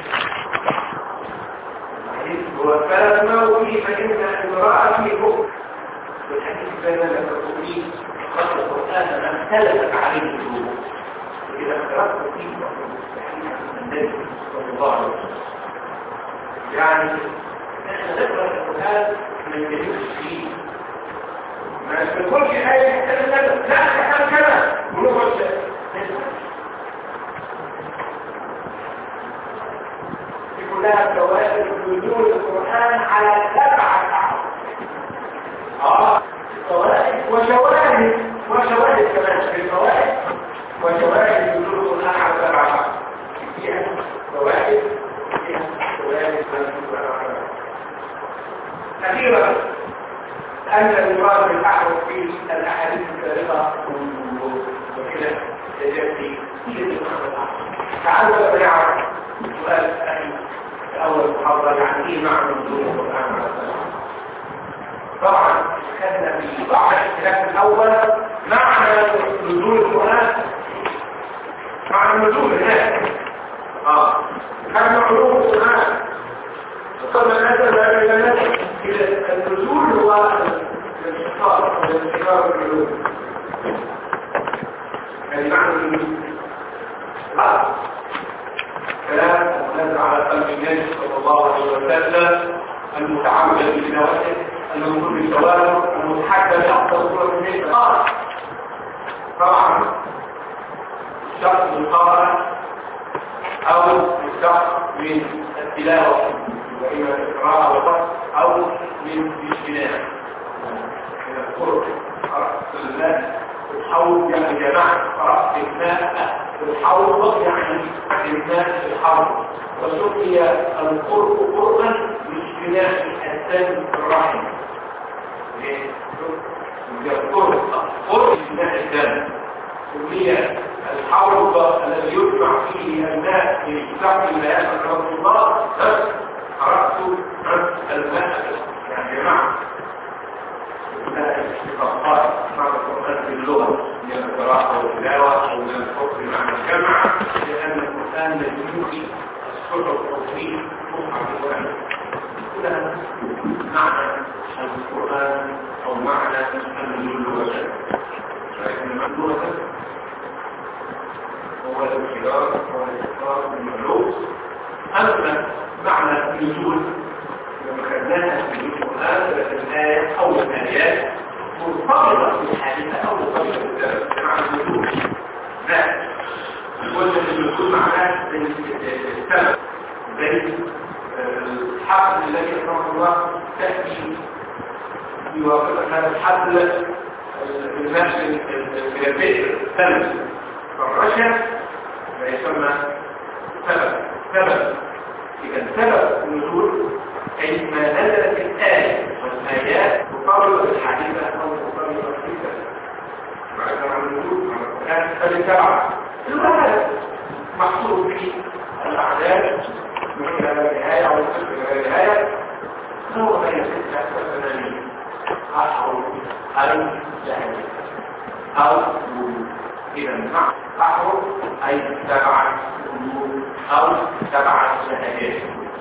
وفلما فيه فإن المرأة في كفر والحديث بين الكفرين قد القرآن أن اختلفت عليه الجمهور إذا اختلفت فيه النبي صلى الله عليه وسلم يعني احنا نقرأ القرآن ما يجوز فيه ما تقولش حاجة لا تحتاج كذا ونقول كلها فوائد نزول القرآن على 7 فوائد وشواهد كمان في الفوائد وشواهد نزول القرآن على 7 فيها فوائد فيها فوائد أخيرا أن المراد بالأحرف في الأحاديث السابقة وكذا يجب في تعالوا نعرف سؤال أول محاضرة يعني إيه معنى نزول القرآن على السلام طبعا خدنا في بعض الاختلاف الأول معنى نزول القرآن معنى النزول هناك خدنا علوم القرآن وصلنا نزل إلى نزل إلى النزول هو الانتقال والانتقال العلوم يعني معنى النزول كلام نزل على قلب النبي صلى الله عليه وسلم المتعمد بتلاوته المنظور بالتوالد المتحدى بأفضل صورة من القرآن طبعا الشخص من القراءة أو الشخص من التلاوة وإما القراءة والقصد أو من الاجتناب من القرب الناس الحوض يعني جماعة قراءة الماء الحوض يعني الماء الحوض وسمي القرب قربا لاجتناب الدم الرحم القرب اجتناب الدم سمي الحوض الذي يجمع فيه الماء لإجتماع الماء رسول الله بس قرأت الماء يعني جماعة الاشتقاقات مع القرآن في اللغة من القراءة والتلاوة أو من الحكم مع الجمع لأن القرآن يجوز الصحف والتصوير مصحف القرآن كلها معنى القرآن أو معنى اللغة فإن اللغة هو الانشراح والاستقرار المعلوم أما معنى النزول لما خدناها في القرآن الآية أو الآيات مرتبطة بالحادثة أو مرتبطة معنى النزول لا قلنا أن النزول معناه السبب زي الحبل الذي رحمه الله تأتي يوافق هذا الحبل النفس البئر سلم فالرشد لا يسمى سبب إذا سبب النزول أي ما نزلت الآية والآيات مقابلة الحديثة أو مقابلة الحديثة بعد عن النزول كانت فلسبعة المثل محصور في الأعداد من النهاية أو النهاية هو ما يسمى 86 أحرف أي لهجة أو إذا مع أحرف أي 7 أمور أو 7 لهجات.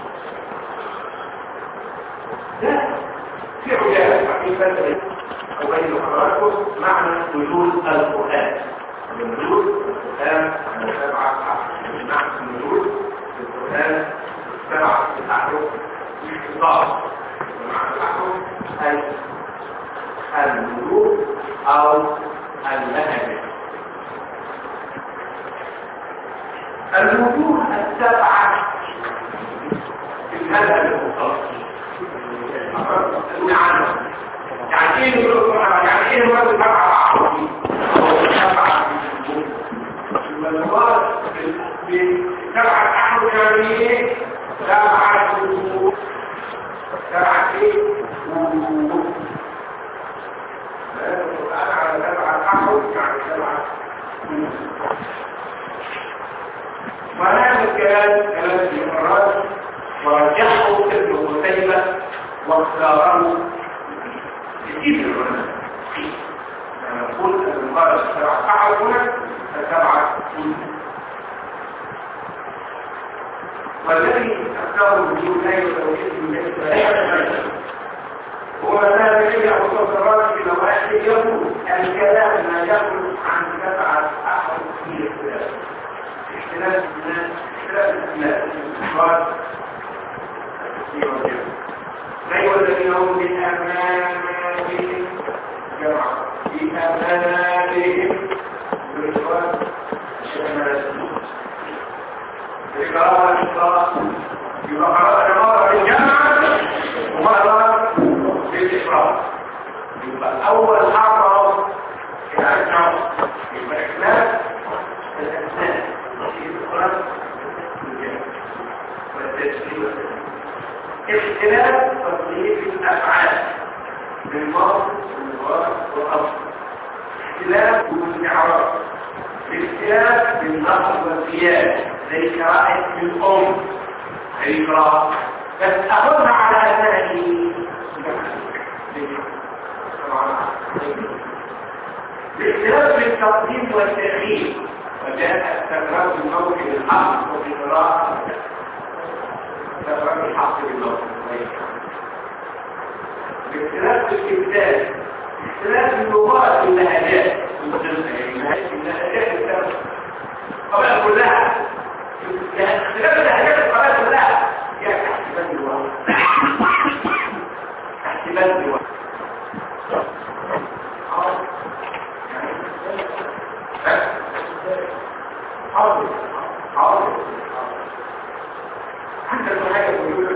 ده في عجالة حقيقة أبين لحضراتكم معنى نزول القرآن. نزول القرآن على 7 أحرف. معنى نزول القرآن 7 أحرف باختصار. معنى الأحرف أي النزول أو اللهجة. الوجوه 7 في المذهب المختص. يعني ايه نقول يعني ايه الوجه 7 عربي او 7 المواد ب7 احرف يعني ايه 7 وجوه 7 ايه وجوه انا على 7 احرف يعني 7 وهذا الكلام كلام المراد ورجحه ابن قتيبة واختاره كثير من العلماء. لما نقول ان المراد 7 احرف هنا ف7 والذي اختاره بدون اي توجيه من ذلك هو مثلا يجي ابو صدرات في نواحي يقول الكلام ما يخرج عن 7 احرف في الاختلاف. اختلاف الناس اختلاف الناس غير الذين هم بأمانهم جمع بأمانهم بالإخوان الإقرار الإقرار يبقى مرة بالجمع ومرة بالإقرار. يبقى أول حرف يبقى يبقى إخلاف الأسنان الإقرار بالجمع والتسليم والتسليم. اختلاف تصنيف الافعال بالماضي والمضارع والاصل. اختلاف بالاعراب. اختلاف بالنقل والقياس زي قراءه الام هي قراءه بس اخذها على اساس الاختلاف بالتقديم والتاخير وجاء استقرار الموضع بالحق وفي قراءه تفرق الحق بالله. باختلاف الكتاب اختلاف اللغات واللهجات القبائل كلها اختلاف اللهجات القبائل كلها هي تحت بند الواحد تحت بند الواحد. حاضر حاضر حتى الحاجة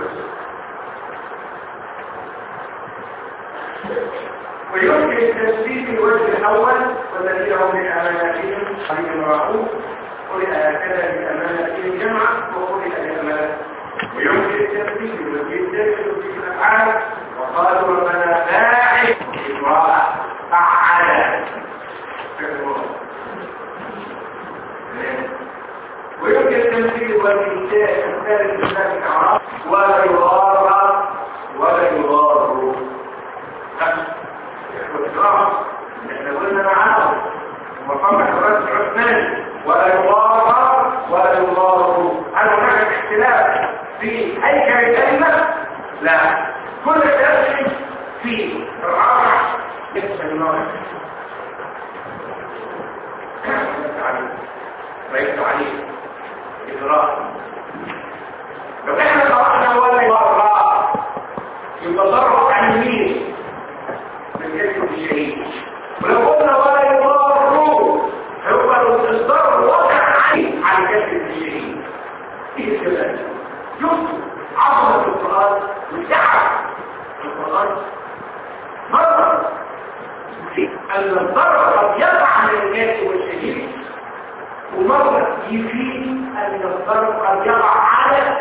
ويمكن التسليم الوجه الأول والذين هم من أماناتهم حديث راحوه قرئ هكذا بأماناتهم جمعا وقرئ بأماناتهم. ويمكن التسليم الوجه الثالث في الأفعال وقالوا ربنا باعث إقراء فعلا. ويمكن التمثيل والإنتاج الثالث من الأعراف ولا يضار ولا يضار. احنا قلنا معاهم ومقام الرد عثماني ولا يضار ولا يضار. هل هناك اختلاف في هيكل الكلمة؟ لا، كل اختلاف في الرابع ليس بالنار رأيت عليه إدراك. لو احنا طرحنا ولا يضار يبقى ضرب عن اليمين من جسم الشهيد، ولو قلنا ولا يضار هيبقى الاصدار واقع على جسم الشهيد. ايه الكلام؟ يمكن عظمة القرآن والدعوة القرآن مرة أن الضرر قد يقع من الجسم والشهيد، ومرة يفيد أن الضرر قد يقع على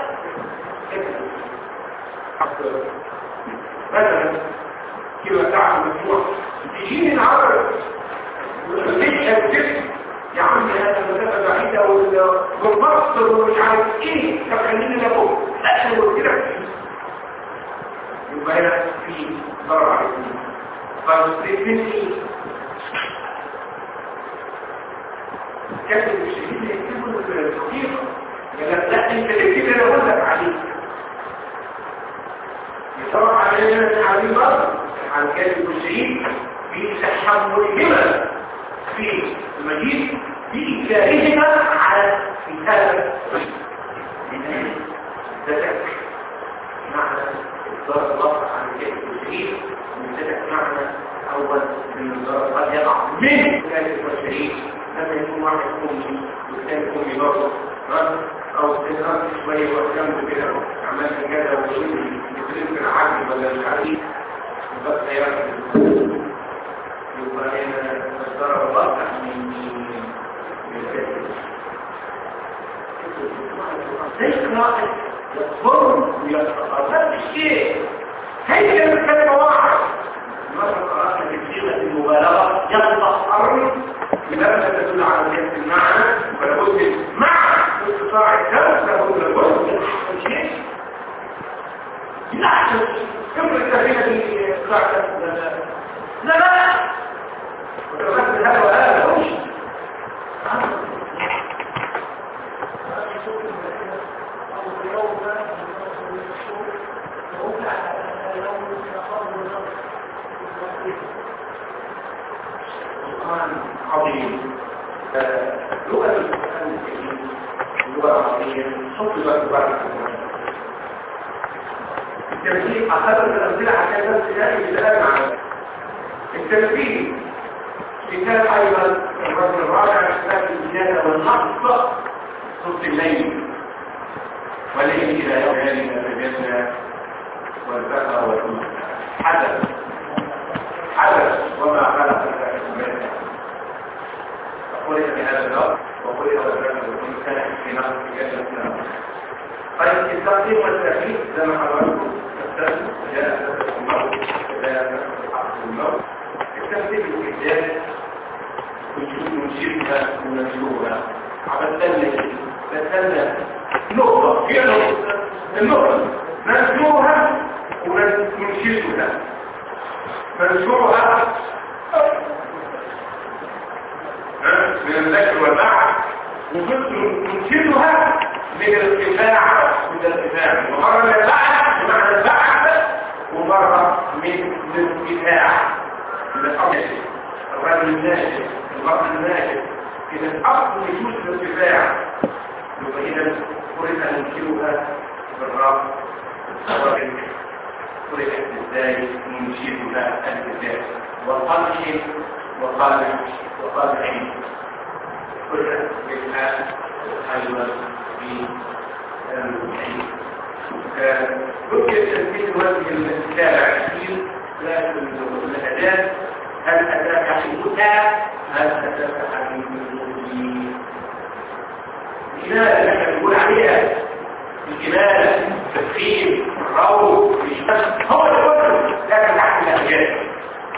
مثلا كيلو ساعة مجموعة تجيني العرض وليش هالجسم يا عم هذا المسافة بعيدة والمصر ومش عارف ايه تخليني لابوه أسهل وكده يبقى هنا في ضرر عليكم. فالستيتمنت كاتب الشديد يكتبه في الحقيقة لا انت تكتب انا اقول لك عليه يطرح علينا الحديث برضه عن كاتب الشديد في تحملهما في المجيد في إنكارهما على كتابة ذلك معنى إصدار اللفظ عن كاتب الشديد من ذلك معنى أول من الإصدار قد يقع من كاتب الشديد لما يكون واحد أمي والثاني أمي برضه أو تنهار شوية وأحكامه كده عملت كذا وشوي يتريد في العقل ولا الحديث بس يبقى هنا مصدر الواقع من الكاتب زي قراءة يصبر ويتقرب الشيء هي الكلمة واحد مثلا قراءة بصيغة المبالغة يتقرب لماذا تدل على زيادة المعنى ولابد مع استطاع الدرس لابد من شيء لا يمكن التفريق في قراءة لا وتغسل هذا وهذا وش عظيم لغة القرآن الكريم اللغة العربية حفظت بعض التمثيل أخذت الأمثلة عشان بس تلاقي مثال معنا التمثيل كتاب أيضا الرجل الرابع كتاب الزيادة والنقص صوت الليل والليل إلى يوم ذلك سجدنا والبقى والأنثى حدث وما خلق الأسماء خلق بهذا الأرض وخلق الرجل والإنسان في نفس الجنة. طيب التقديم والتأكيد زي ما حضراتكم تستخدم جاء الموت جاء الموت التقديم الإجابة ونشيرها ونشيرها عبدالله نقطة هي النقطة نشيرها ونشيرها منشورها من الذكر والبعث ونشيرها من الارتفاع ومرة من البعث بمعنى البعث ومرة من الارتفاع من الرجل الناشئ المرأة الناشئ إذا الأصل يجوز الارتفاع يبقى إذا فرق ننشرها بالرب فرقت ازاي ننشرها الارتفاع والقلح وقالح فرقت بالحال أيضا في الحين رؤية التنفيذ وجه الاتباع الحين لكن الأداة هل أتاك حديثها هل أتاك حديث المؤمنين الإمالة نحن نقول عليها الإمالة التفخيم الروض هو الكل لكن تحت الأهجان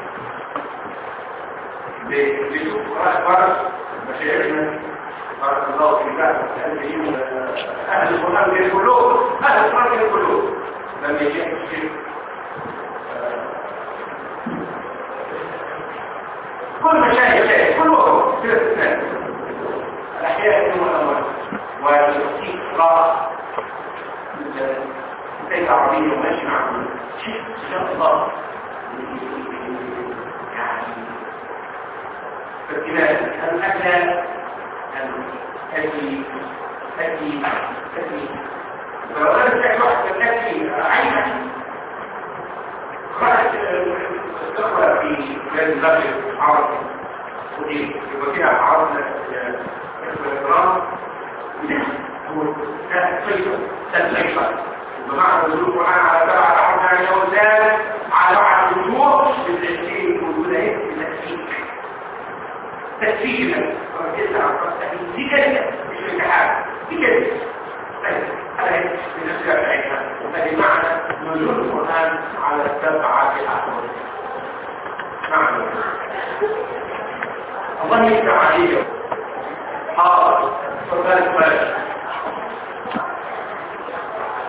بشوف فرص مشاعرنا بارك الله في بعض أهل القرآن كالقلوب أهل القرآن كالقلوب لم يجيء الشيء كل مشاهد كلهم في الاستثناء الأحياء والأموات والتفكيك قراءة كتاب عربية وماشي معه شيء شاء الله يعني فالكلام الأكلة التي ولو أنا سأل واحد التي عينها خرجت استقرأ في بلاد المغرب عربي ودي يبقى فيها عرضنا الإكرام هو تسليفة بمعنى الظروف على تبع الأحمد يوزان على بعض الوجوه بالتشكيل والولايات تسجيلا ورجلت عن قصة دي كلمة مش الاتحاد دي كلمة هذا من الأسئلة بتاعتها وهذه معنى نزول القرآن على السبعة الأحمر معنى الله يفتح عليهم حاضر فضلت بلد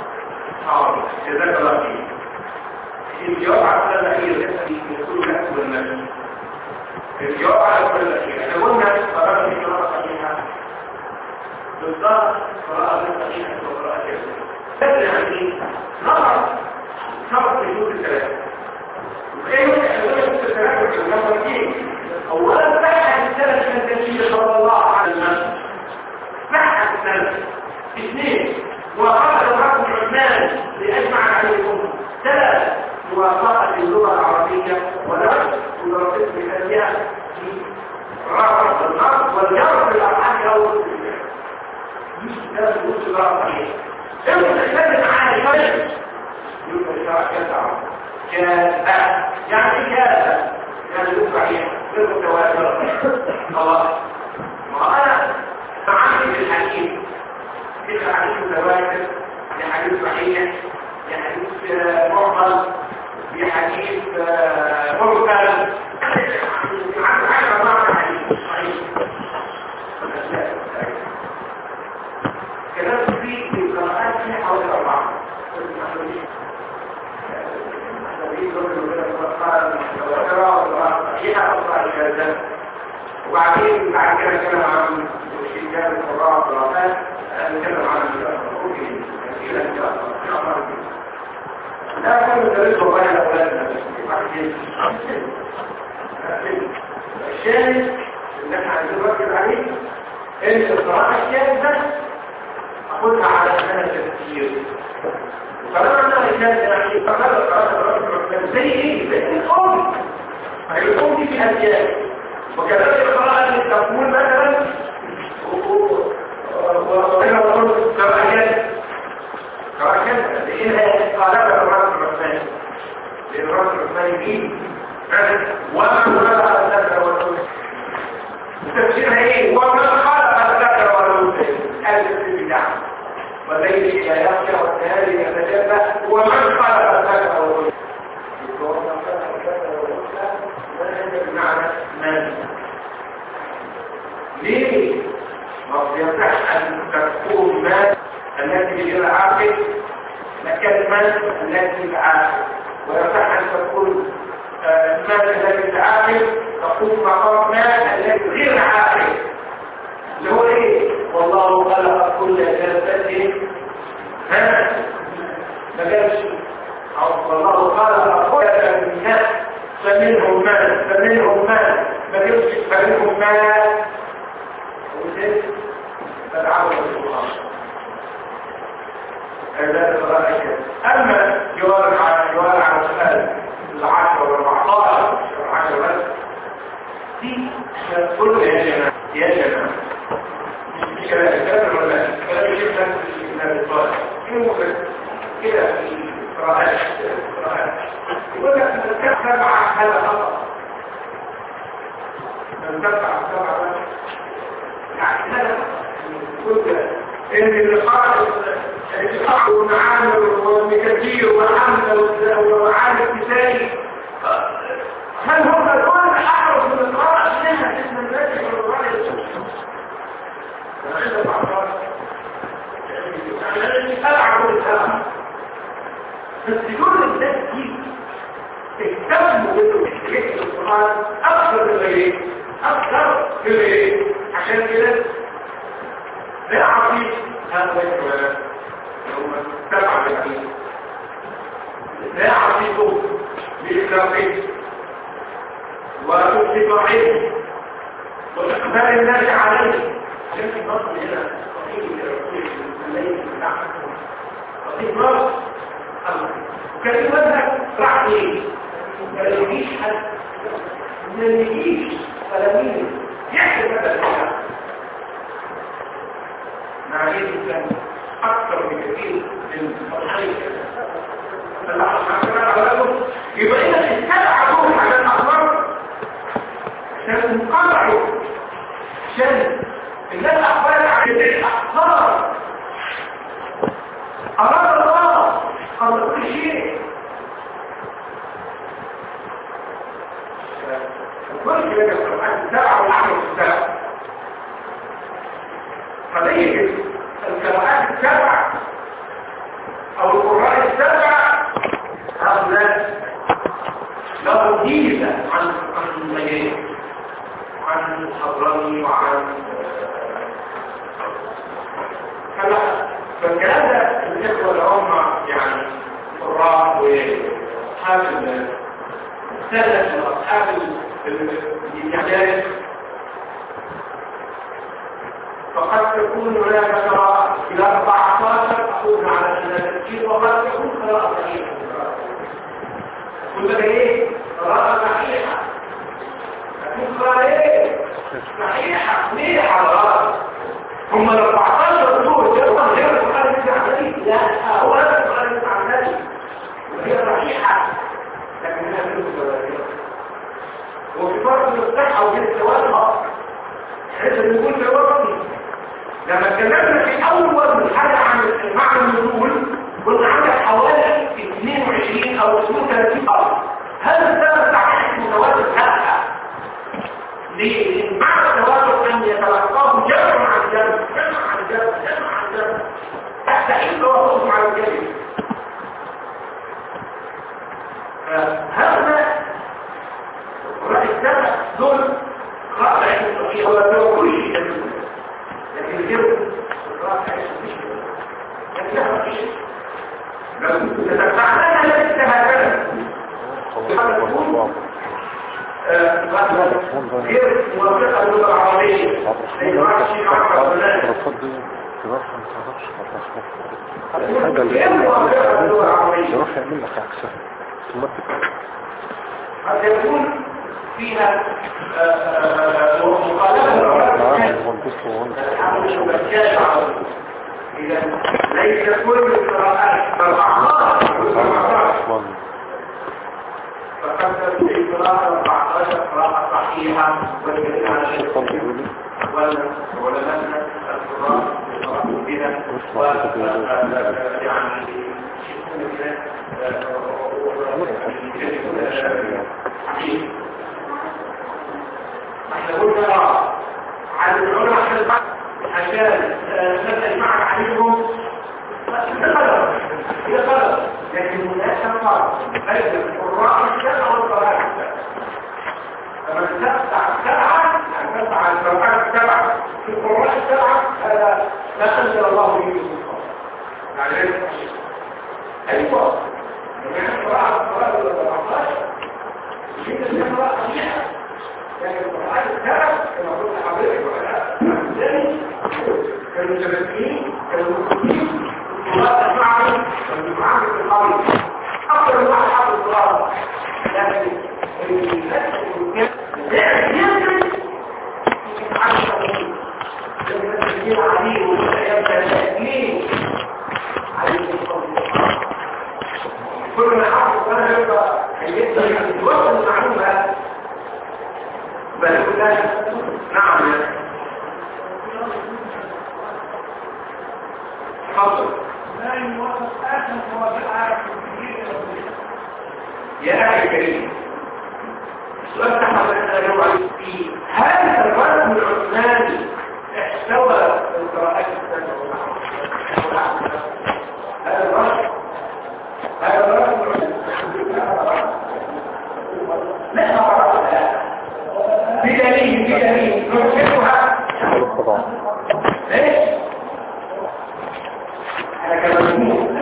حاضر جزاك الله خير الجواب على السؤال الأخير الذي يقول لك فيها رفع النص والجر في الأفعال أول ده الوصول الرفعية الإنسان معاه شيء يبقى الشرع كان يعني كذا يعني رفعية غير متواترة خلاص ما أنا عندي في الحديث في حديث متواتر في حديث صحيح في حديث معضل في حديث مرسل عندي حاجة معنى حديث صحيح كلام في القراءات فيها حوالي 4 وبعدين بعد كده نتكلم عن الشيكات القراء والقراءات نتكلم عن الحروفين الأسئلة إن شاء الله لا كل ذلك وبين أولادنا الشاهد اللي احنا عايزين نركز عليه ان القراءة الشاذة أخذها على أنها تفكير وطالما أنها الشاذة يعني فقط القراءة زي إيه؟ زي الأم الأم دي في أجيال وكذلك القراءة اللي تقول مثلا وإنه نقول كراكات لإنها قالتها الرأس الرحمن لأن الرأس الرحمن دي وما خلق الذكر والأنثى تفسيرها إيه؟ وما خلق الذكر والأنثى هذا البدع والليل لا يخشى والنهار يتجلى ومن خلق الذكر والأنثى ومن خلق الذكر والأنثى وهذا بمعنى من ليه؟ ما يصح أن تكون ما التي غير عاقل كلمة التي عاقل ويصح أن تكون ما التي عاقل تقوم مقام ما التي غير عاقل اللي هو ايه؟ والله خلق كل جسد ما قالش والله خلق كل جسد فمنهم ما قالش فمنهم ما فتعود القرآن هذا الرأي أما جوار على سؤال 10 و14 بس دي كل يا جماعة مش كلام ولا كلام جدا من الطالب المخرج كده في قراءات يقول لك من تكتب هذا خطأ من تكتب يعني هذا قلت ان اللقاء والمعامل والمكاتير والمعامل الكتابي هل هم دول احرص من القراءة منها اسم الناس والقراءة بس دول الناس دي اهتموا بالتكتيك القرآن اكثر من غيره عشان كده لا عظيم هذا الكلام هم 7 بالعين لا عظيم بالإخلاقين وبالتقاعين وإقبال الناس عليه عشان في مصر هنا قصير مصر وكان يمنك راح ايه؟ ما يجيش حد ما يجيش فلمين يحسب هذا الكلام معرفة كان أكثر بكثير من الحديث الله سبحانه وتعالى يبقى إذا استبعدوه على الأخبار عشان انقطعوا عشان الناس أخبار عن الأخبار أراد الله قبل كل شيء كل شيء القرآن السبع والعمل السبع قضية القراءات السبع أو القراء السبع هؤلاء لهم ميزة عن المجال عن الحضرمي وعن فالكلام ده الإخوة العامة يعني القراء وأصحاب السلف وأصحاب الإعجاز فقد تكون هناك قراءة إلى 14 أقول على أنها تفكير وقد تكون قراءة صحيحة كل ايه؟ قراءة صحيحة ايه؟ صحيحة ليه حضرات؟ هم ال 14 دول جابوا غير القرآن الإسلامي؟ لا هو نفس القرآن الإسلامي وهي صحيحة لكنها غير متوازنة وفي فرق بين الصحة وبين التوازن حيث نقول توازن لما اتكلمنا في أول حاجة عن معنى النزول قلنا عندك حوالي 22 أو 32 أرض هل السبب صحيح متوازن؟ لا ليه؟ معنى التوازن أن يتلقاه جمع عن جمع جمع عن جمع جمع عن جمع تستحيل توافقهم على الجمع هذا رأي السبب دول قاطع الصحيح هو كل شيء لكن الجمع قاطع الصحيح لكنها صحيح لو تتفعلها لست هكذا غير موافقة اللغة العربية الحاجة اللي يروح يعمل لك عكسها قد يكون فيها مخالفة إذا ليس كل القراءات فقد تكون قراءة 14 قراءة صحيحة والدليل على ولمسنا القراءة بها احنا قلنا عن العلماء عشان نسأل معك عليهم إذا قدر لكن هناك فرق بين القراء السبع والقراء السبع فمن تفتح السبعة يعني تفتح القراء السبع في القراء السبعة هذا لا أنزل الله به سلطان يعني أيوة يعني القراء جدا القراء صحيحة لكن القراء السبع كما قلت حضرتك وعلى كانوا متمكنين كانوا مخطئين القراء المعرفة والمعامل في القرية أكثر من واحد حافظ القراءة لكن الناس كل ما حافظ وانا يبقى هيبقى يوصل المعلومة بل كلها نعم تفضل يا أخي الكريم السؤال تحت الأجابة عليه فيه هل الرسم العثماني احتوى القراءات السنة هذا الرسم لا بدليل نرسلها ليش؟ أنا كمجنون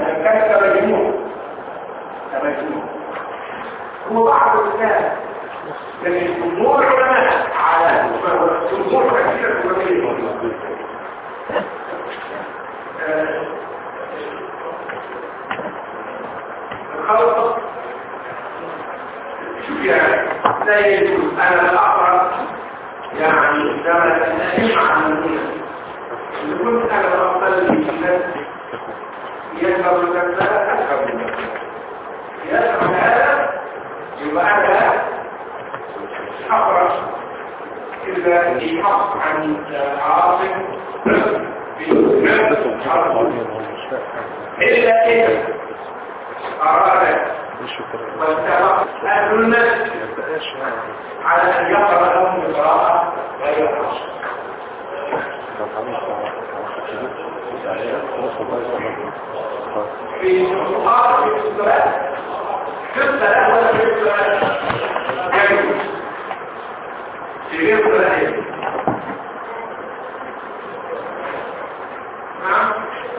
هو بعض الناس لكن جمهور العلماء على جمهور كثير الخلط شوف يعني لا يجوز أنا لا أقرأ يعني لما تنهي عن المنزل إذا كنت أنا أفضل في نفسي يذهب الكذاب أذهب الكذاب يذهب هذا يبقى أنا أقرأ إذا يحق عن عاصم إلا إذا أراد واتفق أهل المسجد على أن يقرأ لهم بقراءة غير حاصل في الصلاة في الصلاة في الصلاة ولا في الصلاة يجوز في غير الصلاة يجوز نعم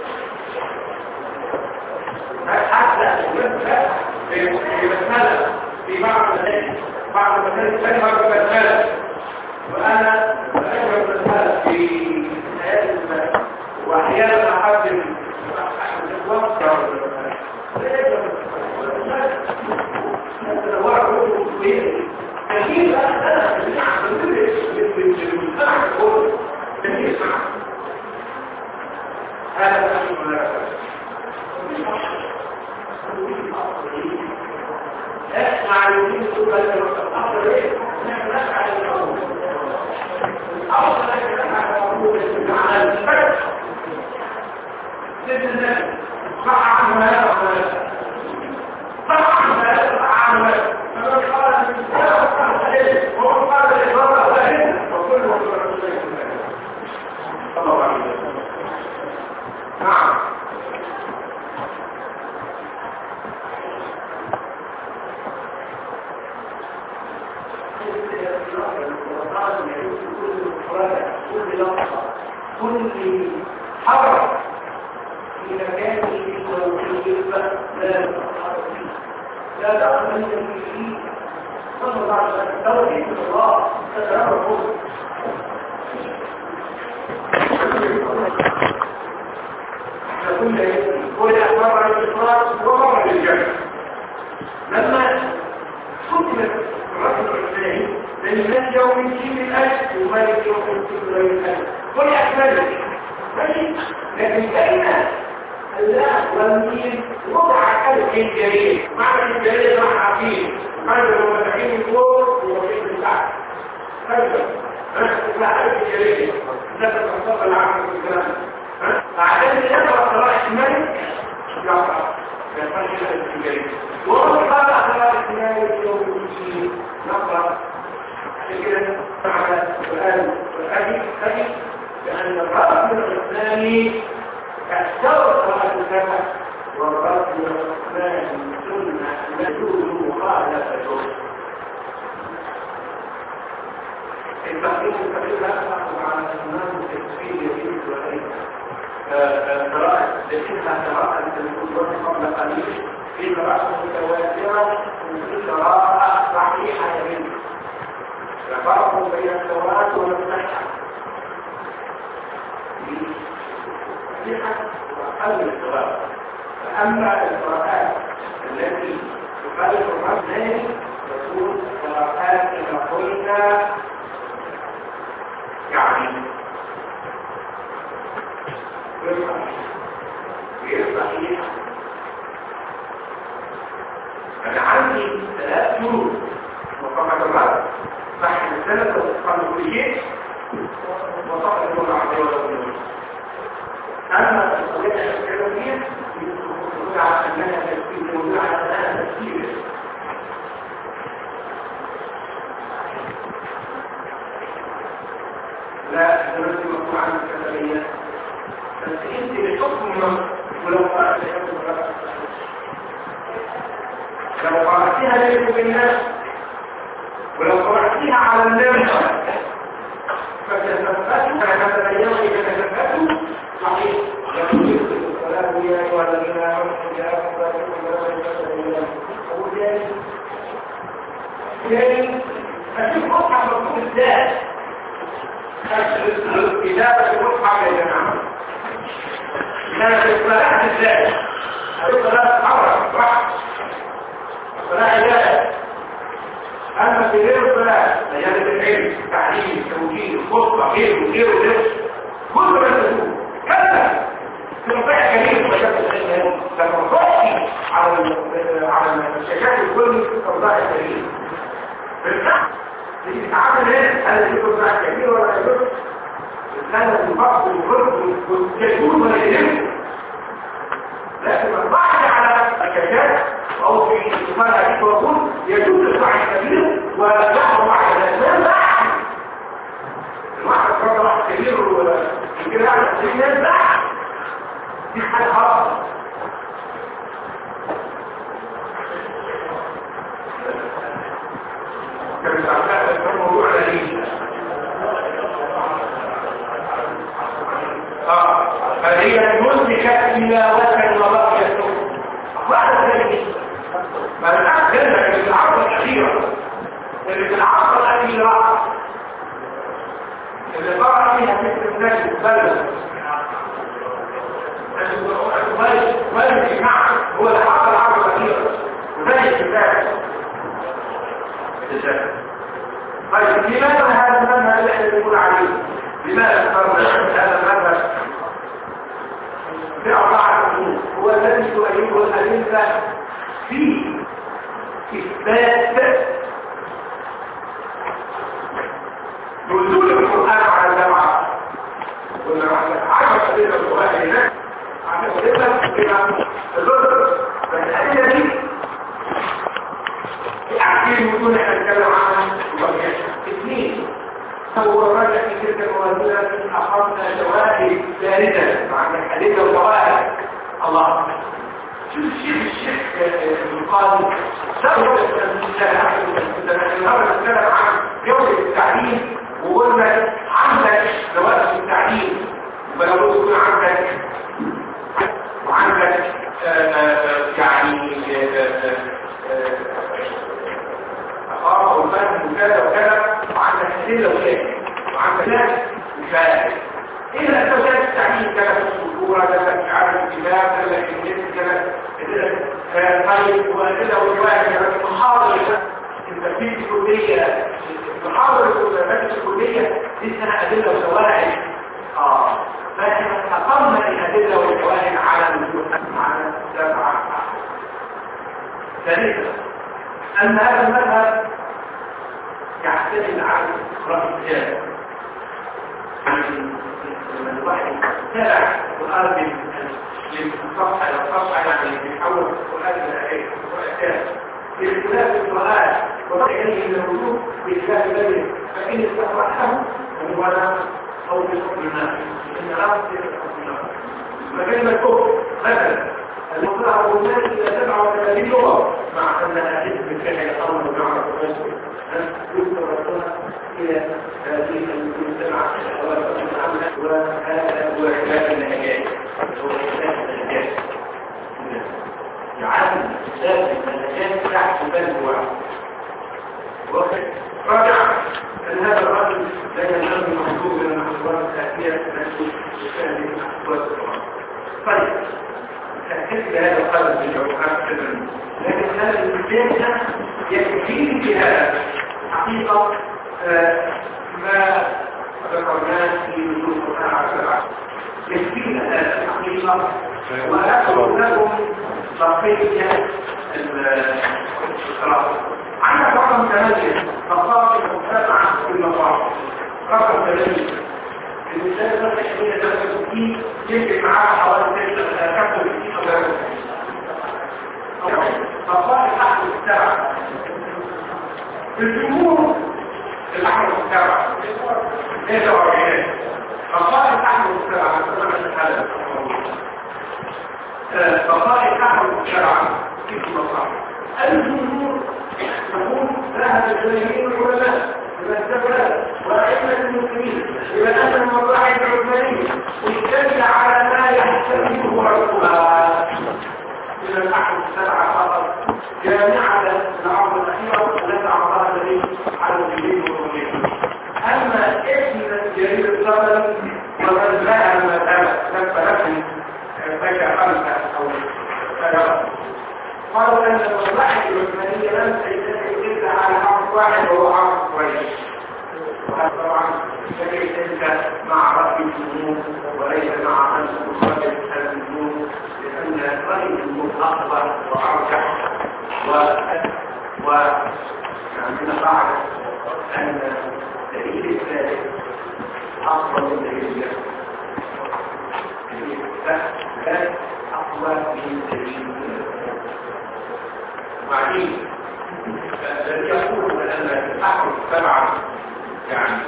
حتى في مسألة في بعض المسائل الثانية مسألة وأنا أجرب مسألة في حياة المسألة وأحيانا أحدث الوقت أكيد أنا سيدنا النبي صح عنه هذا ولا لا؟ صح عنه هذا صح عنه هذا فمن قال الإنسان ومن قال الإضافة واحد وكل رسول صلى الله عليه وسلم. نعم كل حرف في مكانه لا تقبل فيه صلى الله عليه وسلم توحيد الله تتعرف كل أحباب على الإطلاق ومر للجنة لما ختمت الرجل الثاني لأن يوم يجيب الأجل ومالك يوم يجيب الأجل كل أحبابه ماشي لكن بين الله والمين وضع كلمة الجليل معنى الجليل معنى عقيم معنى لما تحين الفوق ووحيد التحت فجأة اسمها كلمة الجليل لا تتصف العقل في الكلام عشان يقرأ قراءة الملك يقرأ يقرأ كلمة الجليل ومن قرأ قراءة الملك يوم يجيب نقرأ عشان كده معنى والآن لأن الرأس الإسلامي احتوى قراءة الكلمة والرأس الإسلامي سنة يجوز مخالفته التحقيق لا تحكم على الإمام التكفير يجوز وغيره قراءة لكنها قراءة للكتب قبل قليل في قراءة متواترة وفي قراءة صحيحة منه الفرق بين التوراة والصحة صحيحة وأقل القراءة فأما القراءات التي تخالف الرسل تكون قراءات كما قلنا يعني غير صحيحة أنا عندي 3 شروط مقامة الرأس صح السنة وصفان كل شيء وصف الدولة العربية والدولة أما القضية الإسلامية يقول على أنها تسكير يقول على أنها تسكير لا تنسي مقوع عن الكتابية بس انت بحكم ولو قرأت لو قرأتها ليس بالناس ولو قرأتها على الناس فتتفتها يوم يتفتوا صحيح يقول السلام يا أيها الذين آمنوا جاءكم ثاني فشوف مصحف مكتوب الذات كتابة المصحف يا جماعة كانت الصلاة الذات الصلاة حرة صح الصلاة ذات أما في غير الصلاة مجال العلم تعليم توجيه خطبة غيره كل ما تقول كذا تنطيع كبير مجال العلم لما تضحي على الشاشات الكل تنطيع كبير بالفعل اللي بيتعامل هنا هل يكون تنطيع كبير ولا يكون الثانية الفقر والفرق والكتون ولا يهم لكن الضحي على الشاشات أو في استثمار هذه الوصول يجوز الضحي الكبير ويحرم على الأسلام ضحي الواحد فرق واحد كبير وكده على الأسلام ضحي دي حاجة خاصة كانت عملها الموضوع لذيذ فهي المنتجة إلى وزن وبقية بعد ذلك ما الآن جلدك في العصر الأخيرة اللي في العصر الأخيرة اللي طبعا فيها فكرة النجم بلد بلد نعم هو العصر العصر الأخيرة وذلك كذلك طيب لماذا هذا المنهج اللي احنا بنقول عليه؟ لماذا اخترنا هذا المنهج؟ في 4 أمور هو الذي تؤيده الأدلة في إثبات نزول القرآن على الجماعة قلنا 10 أدلة القرآن هناك 10 أدلة الأدلة دي عارفين المدن احنا نتكلم عنها اثنين هو الرجع في تلك الموازنة أخذنا شواهد ثالثة مع الحديثة وشواهد الله شوف الشيخ القاضي سوى النهارده نتكلم عن جودة التعليم وقلنا عندك زواج التعليم ولو يكون عندك وعندك يعني أخاف والفهم وكذا وكذا وعندك أدلة وكذا وعندك ناس وشاهد إيه الأساسات التعليم كذا في الصدورة كذا مش عارف الكتاب كذا الإنجليز كذا طيب وأدلة والواحد يعني المحاضرة أنت في الكلية المحاضرة في الكلية دي اسمها أدلة وشواهد فإحنا أقمنا الأدلة والشواهد على الوجود على سبعة. ثالثا أن هذا المذهب يعتمد على إقرار الكتاب لما الواحد تابع القرآن من صفحة إلى صفحة يعني بيحول القرآن إلى آية باختلاف القرآن وضع إليه من الوجود باختلاف الذي فإن استقرأته فهو أو بحكم الناس إن رأس بحكم الناس فكلمة كفر مثلا المطلع الروماني إلى 37 لغة مع أنها اسم الفعل أمر بمعنى الرسول يذكر رسولها إلى هذه المجتمع وهذا هو خلاف النهايات هو خلاف النهايات يعلم خلاف النهايات تحت بلوى رابعا أن هذا الرجل لا ينام محبوب من المحبوبات التأثير التي تشاهد والسلام. طيب تأكد هذا القلب بالجوحات السلام لكن هذا المجال يكفيني في هذا حقيقة ما ذكرناه في نصوص القرآن على السبعة يكفينا هذا الحقيقة وأذكر لكم بقية الصلاة. عندك رقم 8 مقاصد متابعة في المقاصد رقم 8 المثال ده تشكيل ده فيه يمكن معاه حوالي 65 مقاصد أحد السبعة الجمهور الأحد السبعة 49 مقاصد أحد السبعة مقاصد أحد السبعة في مقاصد الجمهور تقول ذهب الجماهير العلماء إلى الزبلات وأئمة المسلمين إلى أن المصالح العثمانية اشتمل على ما يحتمله عقبها من الأحد السبعة فقط جامعة العرض الأخيرة التي أعطاها الدليل على الجديد والرومين. أما اسم جريد الصدر ومن ذهب المسألة لفه فكا 5 أو 3 قالوا أن المصلحة العثمانية لم تجتمع إلا على حرف واحد وهو حرف كويس. وهذا طبعا شكل تلك مع رأي الجمهور وليس مع أنس الخالد الجمهور لأن رأي الجمهور أكبر وأرجح وعندنا بعد أن دليل الثالث أفضل من دليل الثالث أقوى من دليل وبعدين الذي يقول أن الأحد السبعة يعني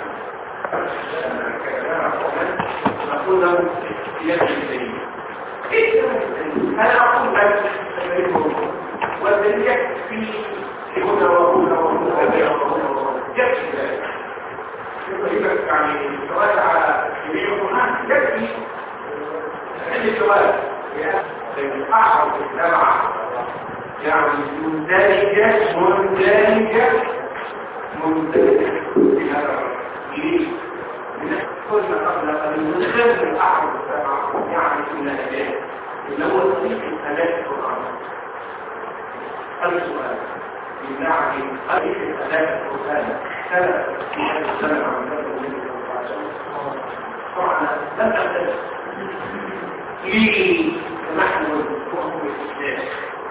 نقول له يد الدليل أنا أقول لك الدليل والدليل يكفي هنا وهنا يكفي ذلك يعني السؤال على جميع القرآن يكفي عندي سؤال الأحد السبعة يعني مندرجة في هذا الجيل قلنا قبل من خلف الأحد السبعة يعني في النهاية اللي هو طريق الثلاث القرآن. السؤال بالله طريق الثلاث القرآن ثلاث في هذا السنة عن طبعا لم تختلف ليه نحن نحكم الإسلام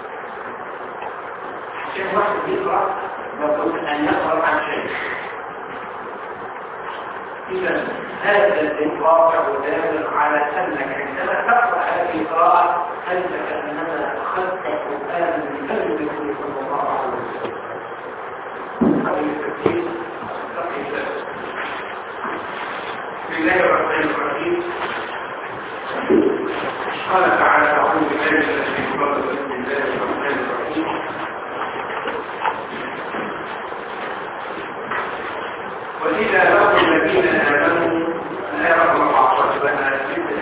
عشان واحد يقرأ يقول أن يقرأ عن شيء إذا هذا الواقع دال على أنك عندما تقرأ هذه القراءة أنت كأنما أخذت القرآن من قلبك صلى الله عليه وسلم. هذه التفكير بسم الله الرحمن الرحيم. قال تعالى أعوذ بالله من الشيطان الرجيم. بسم الله الرحمن الرحيم. وإذا لقوا الذين آمنوا لا يرحم عصبنا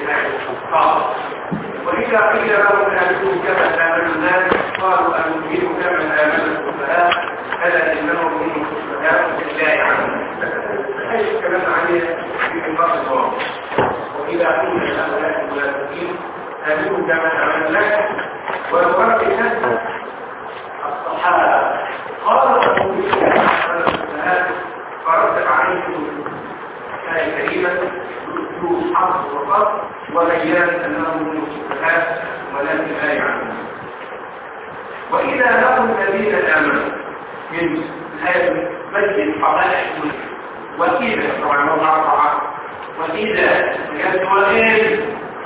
وإذا قيل لهم آمنوا كما آمن الناس قالوا أنؤمن كما آمن السفهاء ألا إنهم هم السفهاء بالله عنهم. هذا الكلام عليه في بعض الواقع. وإذا قيل لهؤلاء المنافقين آمنوا كما آمن الناس ويقال الناس الصحابة قالوا أنؤمن كما آمن السفهاء فرد عليهم آية كريمة بأسلوب حرف وقصد وبيان أنهم من السفهاء ولكن آية عنهم. وإذا لقوا الذين آمنوا من الآية بين حقائق وإذا طبعا هو مرفعة وإذا بجد وإذ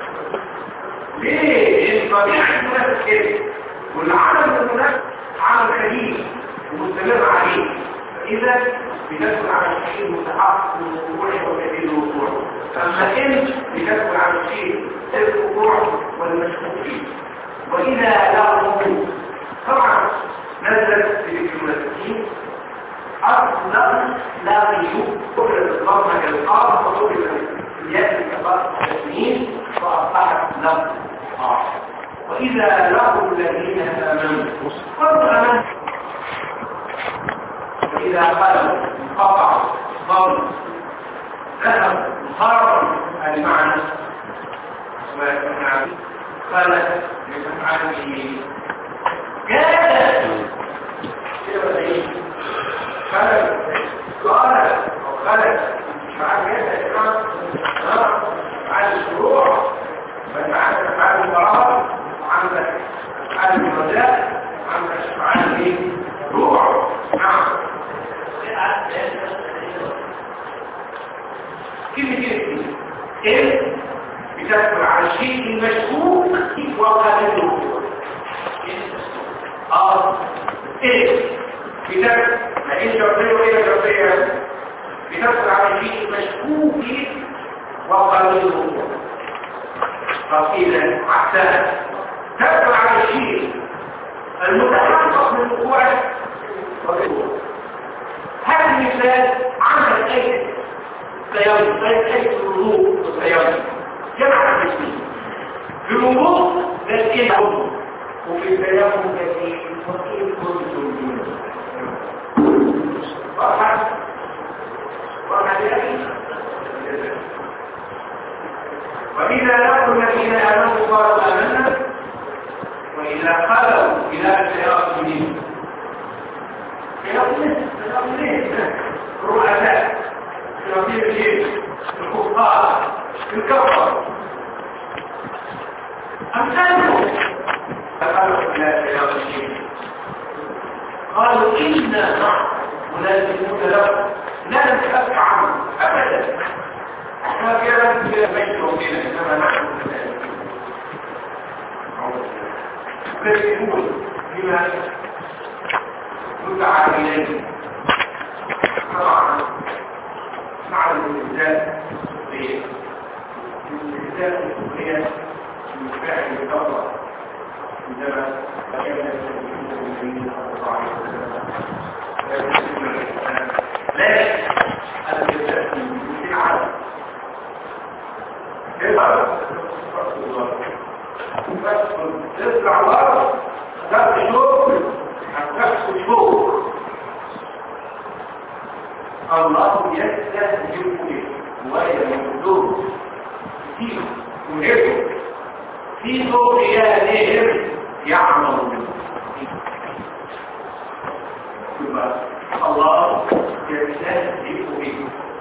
ليه؟ طبيعة المنافق كده والعمل المنافق عمل كبير ومستمر عليه. إذا بتدخل على الشيء متحقق من الوقوع وكبير الوقوع. أما إن بتدخل على الشيء الوقوع والمشكوك فيه. وإذا لقوا طبعا نزلت في المنافقين أصلا لا يجوز كل الضمة القاف وكل الياء كبار التسمين فأصبحت لفظ وإذا لقوا الذين آمنوا قالوا آمنوا وإذا قالوا قطعوا ضرب ذهب خرج المعنى خلت لتفعله كاد خلت قال أو خلت فعل يد على الشروع فجعلت أفعال القرار وعندك أفعال الرجاء وعندك أفعال الروح. نعم كلمة إيه بتدخل على الشيء المشكوك وقابله إيه بتدخل لأن شرطية وإيه شرطية بتدخل على الشيء المشكوك وقابله قصيدة عكسها تدخل على الشيء المتحقق من وقوعه وقوعه. هذا المثال عمل أي سيارة أي الوضوء والسيارة جمع الجسمين في الوضوء ذاتين عضو وفي السيارة ذاتين وكيف كل سلوكين واحد وإذا لقوا الذين آمنوا قالوا آمنا وإذا خلوا إلى الشياطين الرؤساء شياطين الجن الكفار الكفر أمثالهم فقالوا إلى الشياطين قالوا إنا ملازمون لهم لا نتأكد عنه أبدا ما كانت بيتهم فينا إنما نحن يقول بما يدعى إليه طبعا نعلم الإنسان الإنسان هي من فعل الثورة عندما كان المسلمين صلى الله عليه وسلم لكن الإنسان في العالم تطلع بره هتاخد شوك الله يستهزئ به ويمدوه فيه ويهده في طغيانهم يعملون الله يستهزئ به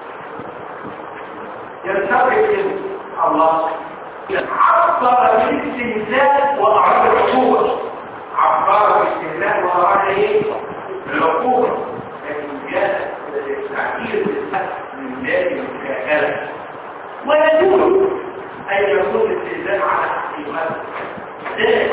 يستغرق الله عبر بالاستهزاء وأعراض العقوبة عبر بالاستهزاء وأعراض العقوبة لكن جاء التعبير من باب المكاكله ويجوز ان يكون الاستئذان على حقيقته ذلك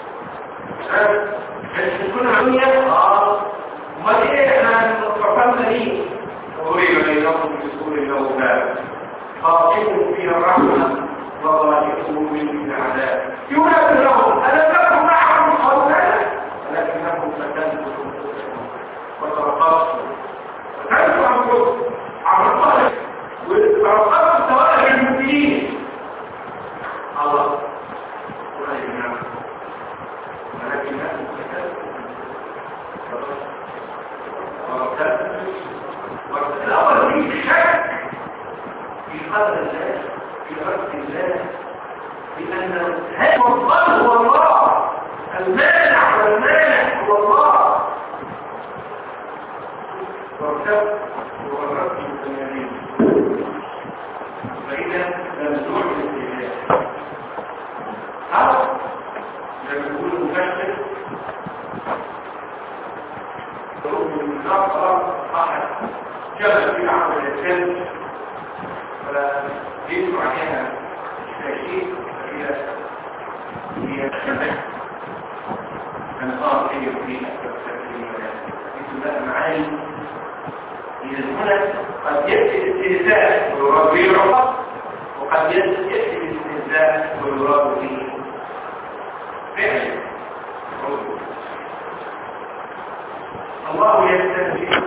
بس تكون عمية امال ايه احنا فكرنا ليه ضرب بينهم بسور له باب خاطئهم فيها الرحمه وضاجعه من العذاب ينادي لهم ألم تكن معهم قولا ولكنكم فتنتم وترقصتم فتنتم عنكم عن الله وترقصتم سواء المؤمنين الله ولكنكم فتنتم الأول فيه الشك في قدر الله في رب الله لأن هذا الضل هو الله المانع والمانع هو الله وارتب وغربت التمارين فإذا ممنوع الاستهلاك أو لما يقول المفسر يقول من نقرأ أحد جمع في عمل الإنسان فيدعو عليها شيء هي أنا صار هي فيها بسم معاني إذا هنا قد يأتي الاستهزاء ويراد به العقاب وقد يأتي الاستهزاء ويراد به فعل الله يستهزئ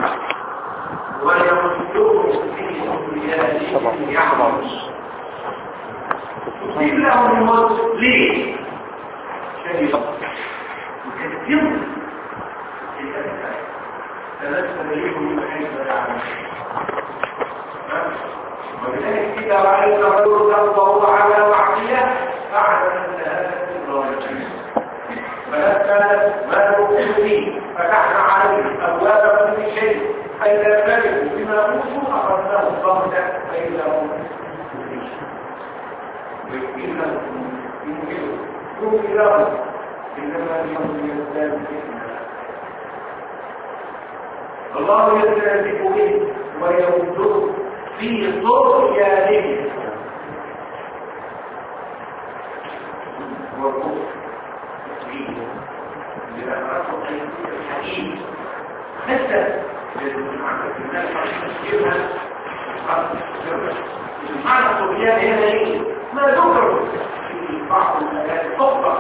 ويمدهم في سبيله يعمل تصيب لهم الموت ليه؟ عشان يكتبوا تنسل ليهم من حيث لا يعلم ولذلك إذا رأيت رجل وهو على معصية فاعلم أن هذا الرجل فلما ما نؤمن فيه فتحنا عليه أبواب كل شيء فإذا فرحوا بما أوتوا أخذناه الضغطة فإذا هم ويمكنهم يمكن لهم إنما اليوم يزداد فتنة الله يستهزئ به ويمده في طغيانه والكفر لأنه الحديث حتى المعنى الطغيان هنا ايه؟ ما ذكر في بعض الآيات الأخرى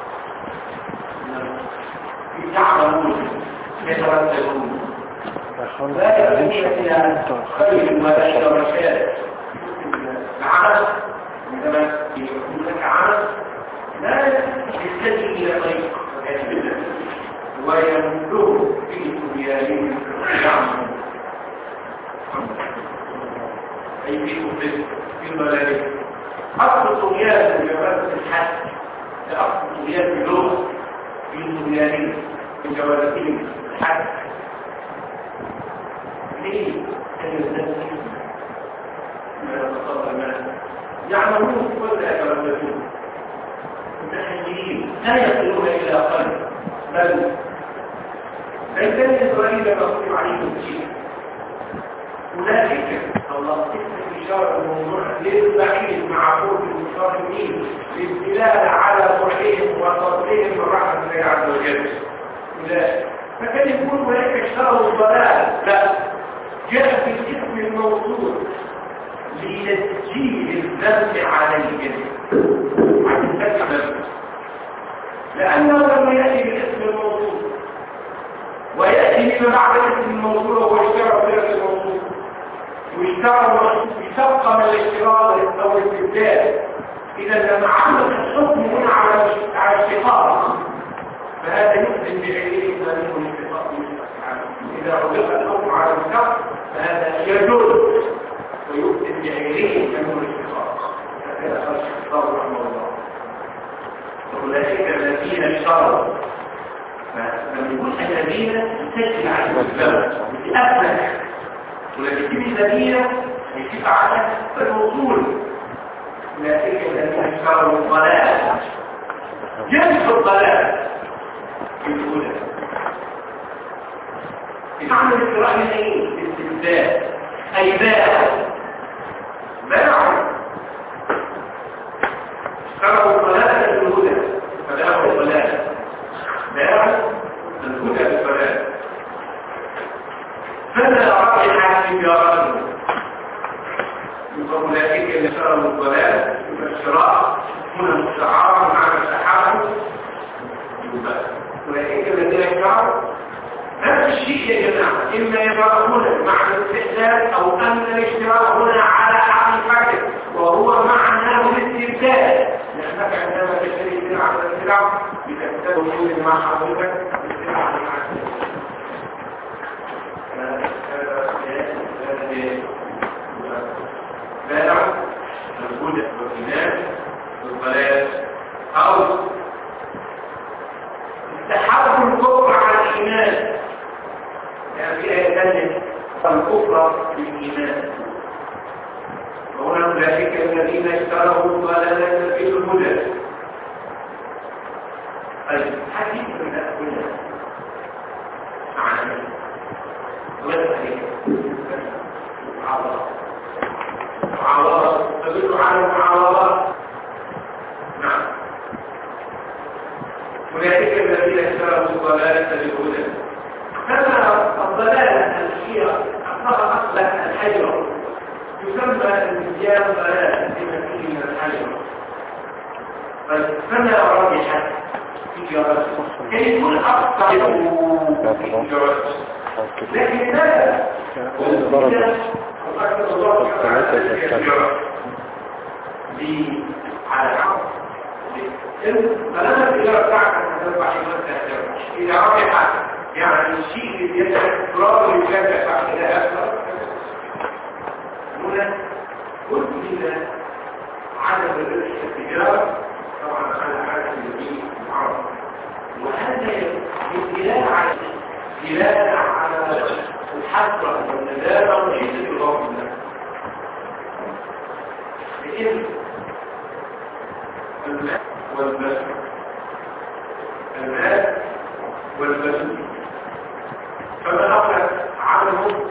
يعملون يترددون لا يأتون إلى خير ولا إلى رشاد العمل عندما يكون لك عمل لا يستجي إلى طريق ويمدون في طغيانهم يعملون أي في كفر في ضلالهم أصل الطغيان في جواز الحد أصل الطغيان في اللغة في طغيانهم في جوازهم الحد ليه؟ يعملون ولا يترددون متحجرين لا يصلون إلى قلب بل بين إسرائيل مصير عليهم شيء أولئك الله اسم إشارة الموضوع للبعيد مع قول المشاركين للدلالة على بعدهم وتصديقهم من رحمة الله عز وجل أولئك فكان يقول أولئك اشتروا الضلال لا جاء في الاسم الموصول لتسجيل الذنب عليهم عن الذنب لأنه لما يأتي بالاسم الموصول ويأتي بما بعد الاسم الموصول وهو اشترى باسم الموصول واشترى بسبق من الاشتراط أو الاستبدال إذا لما عمل الحكم هنا على الاشتقاق فهذا يؤذن بعينه ذلك الاشتقاق إذا أطلق الحكم على الشخص فهذا يجوز ويؤذن بعينه ذلك الاشتقاق هكذا قال الشيخ رحمه الله أولئك الذين اشتروا فلما يقول الذين تسجل على الزوج بأفلح ولكن الذين يجب على الوصول أولئك الذين اشتروا الضلال جنس الضلال في الأولى بمعنى الاستراء من ايه؟ الاستبدال أي باعوا اشتروا الضلالة بالهدى فباعوا الضلالة باعوا الهدى بالضلالة فلا راجح في جارانه أولئك اللي اشتروا الضلالة والشراء هنا مستعارة مع مساحاته أولئك الذين اشتروا نفس الشيء يا جماعة إما يبقون معنى الاستحلال أو أن الاشتراء هنا على حقيقته وهو معناه الاستبدال لأنك عندما تشتري سلعة من السلع بتستبدل مع حضرتك السلعة مع السلعة بائع الهدى والإيمان والضلال أو استحب الكفر على الإيمان يعني في آية ثانية الكفر بالإيمان وهنا أولئك الذين اشتروا الضلالة في الهدى حديث من أكلنا معنى ويسألك معاوضة تدل على المعاوضات نعم أولئك الذين اشتروا الضلالة بالهدى كما الضلالة الأشياء أصلا الحجر يسمى الانتجاب ضلالة لما فيه من الحجر فما ربحت في جراسه كي يكون أكثر في جراسه لكن ماذا؟ على العرض فلما الإجارة بتاعك تتبع إذا ربحت يعني الشيء اللي بيدفع تراب اللي بيدفع إلى أكثر هنا قلت لنا عدم الربح التجارة طبعا على حالة الدين العرض وهذا دلالة على الحسرة والندامة وشدة الغضب منها لكن المال والبشر المال والبشر فما أخذ عنه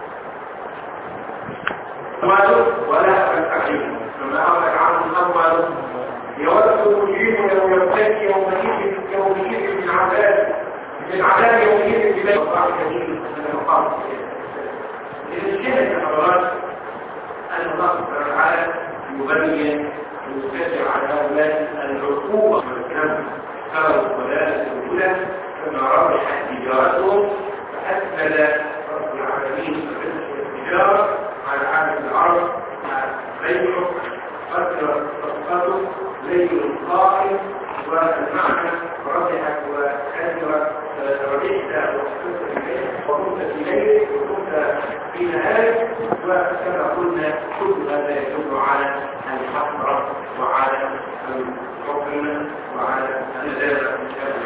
ماله ولا التعليم فما أخذ عنه أمواله يود المجيب لو يبتكي يومئذ من عذاب يومئذ ببيت الله كثير من المقام الشيء الحضارات أن الله سبحانه وتعالى يبين ويستجع على هؤلاء العقوبة والكلام ترى الضلالة الأولى كما ربحت تجارتهم فأسفل رب العالمين التجارة على عالم العرب بيعه قدر صفقته ليل القائم والمعنى ربحت وكثرت ربحت وكنت في ليل وكنت في نهار وكما قلنا كل هذا يدل على الحسرة وعلى الحكم وعلى الندامة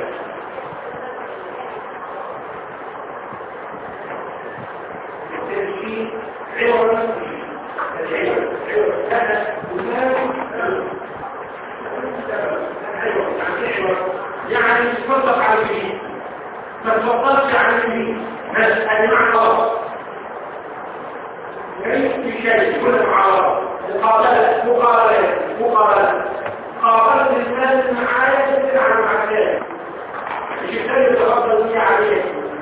التنشيط عوض يعني تصدق على اليمين ما تصدقش على اليمين بس أنا مع الله ليس في شيء كل معارضة مقابلة قابلت الناس معايا تسير عن معايا الشيطان يتفضل فيها عليه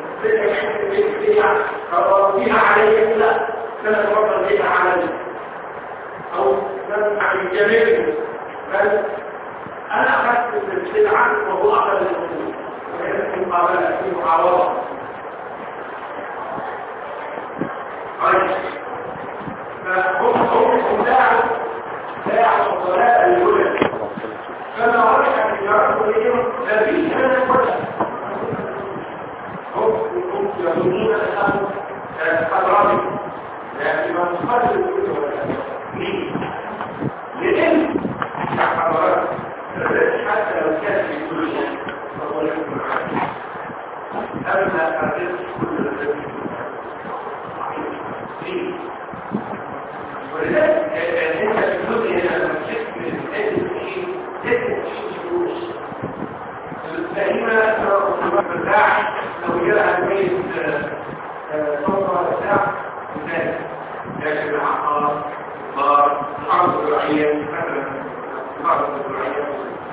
فيها عليه لا تتفضل فيها عليه أو عن الجميل بل أنا أخذت السلعة وهو أخذ الأصول وهي في مقابلة في معارضة فهم داعوا الضلال الأولى فما رجع التجارة إليهم لبيس هذا الوجه هم يظنون أنهم أضرابي لكن ما نقدر الكل ولا لأن الحضارات حتى لو كان في كل شيء فهو يكون عادي أما أردت كل الذي ولذلك انت في الجزء هنا لما تشوف من الشيء تجد فلوس فهنا الباع لو جاء الميت صوت ولا ساعة وذلك لكن العقار الأرض الزراعية مثلا الأرض الزراعية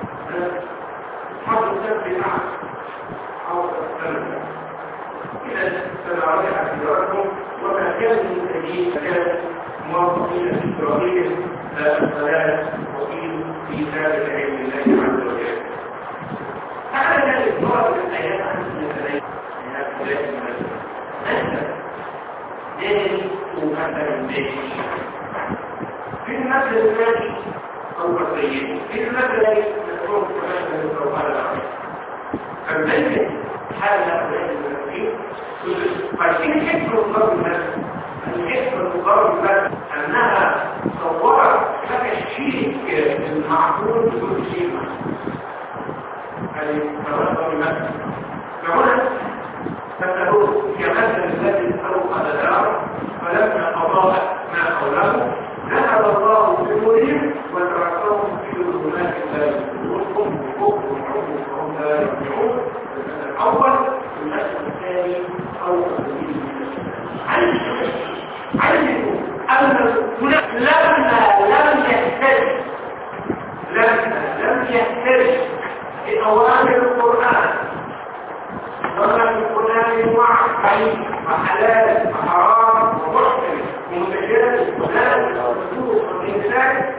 حظ السبب نعم حظ السبب إذا سنعرض اعتباراتهم وما كان من تجيب كان موظفين في إسرائيل الصلاة وقيل في ذلك علم الله عز وجل. تعالى ذلك مرض الآيات عن السنة من هؤلاء المسلمين داني ومثل البيت في المثل الثاني أو السيد في المثل الذي نذكره كمثل القرآن العظيم فالبيت حال هؤلاء المسلمين فالشيء حكم الله المثل الحكم المقرب المثل أنها صورت لك الشيء المعقول بكل شيء هذه تنظر المثل فهنا فتقول كمثل الذي أوقد داره فلما أضاء ما حوله ذهب الله بنورهم وتركهم في ظلمات لا يبصرون وهم عمي وهم لا يرجعون. الأول المثل الثاني أوقد به علموا أن لم يهتدي بأوامر القرآن وما في القرآن وعي وحلال وحرام ومحكم ومتجاوز ولازم ومسلوب والإنسان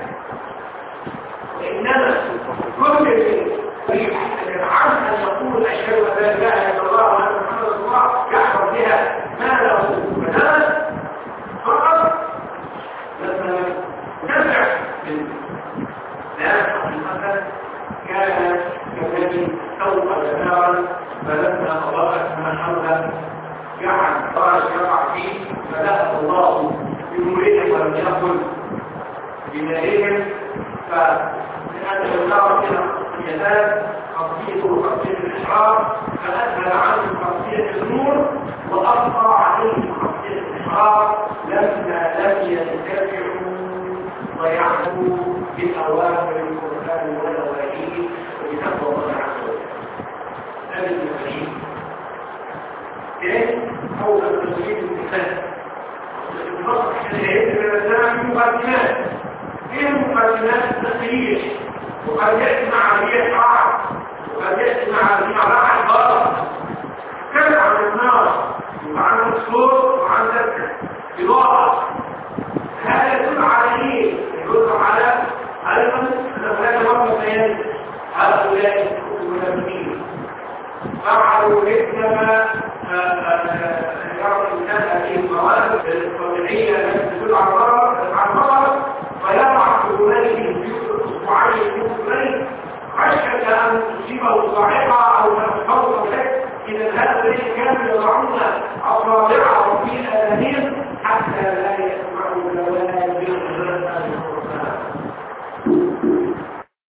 وإنما كل يريد عن أن يقول أشهد أن لا إله إلا الله وأن محمد رسول الله يحفظ بها ماله وبدنه فقط لما نفع لا حقيقة كان كذلك أوقد نارا فلما أضاءت ما حوله جعل فرج يقع فيه فذهب الله بنورهم ولم يكن بنارهم فلأن النار إلى اليدان خاصيته خاصية الإحرار فأسهل عنه خاصية النور وأبقى عليه خاصية الإحرار لما لم يتبعوا ويعملوا بأوامر القرآن ونواهيه وبتقوى الله عز وجل. هذه المفاهيم كان أول تسويق الانتخاب النصر الشرعي من الإسلام مقدمات ايه المقدمات التقليدية وقد يأتي مع عملية عرض وقد يأتي مع راحة ضرر كان عن النار وعن الصوت وعن ذلك إضاءة هذا يدل على ايه؟ يدل على ايضا ان هناك مرة بيان هؤلاء المنافقين فعلوا مثلما يرى الانسان هذه المواد الطبيعيه التي تدل على الضرر فيضع في ذلك اسبوعين يومين خشيه ان تصيبه صاعقه او تنفض له. اذا هؤلاء كانوا يضعون اصابعهم في اذانهم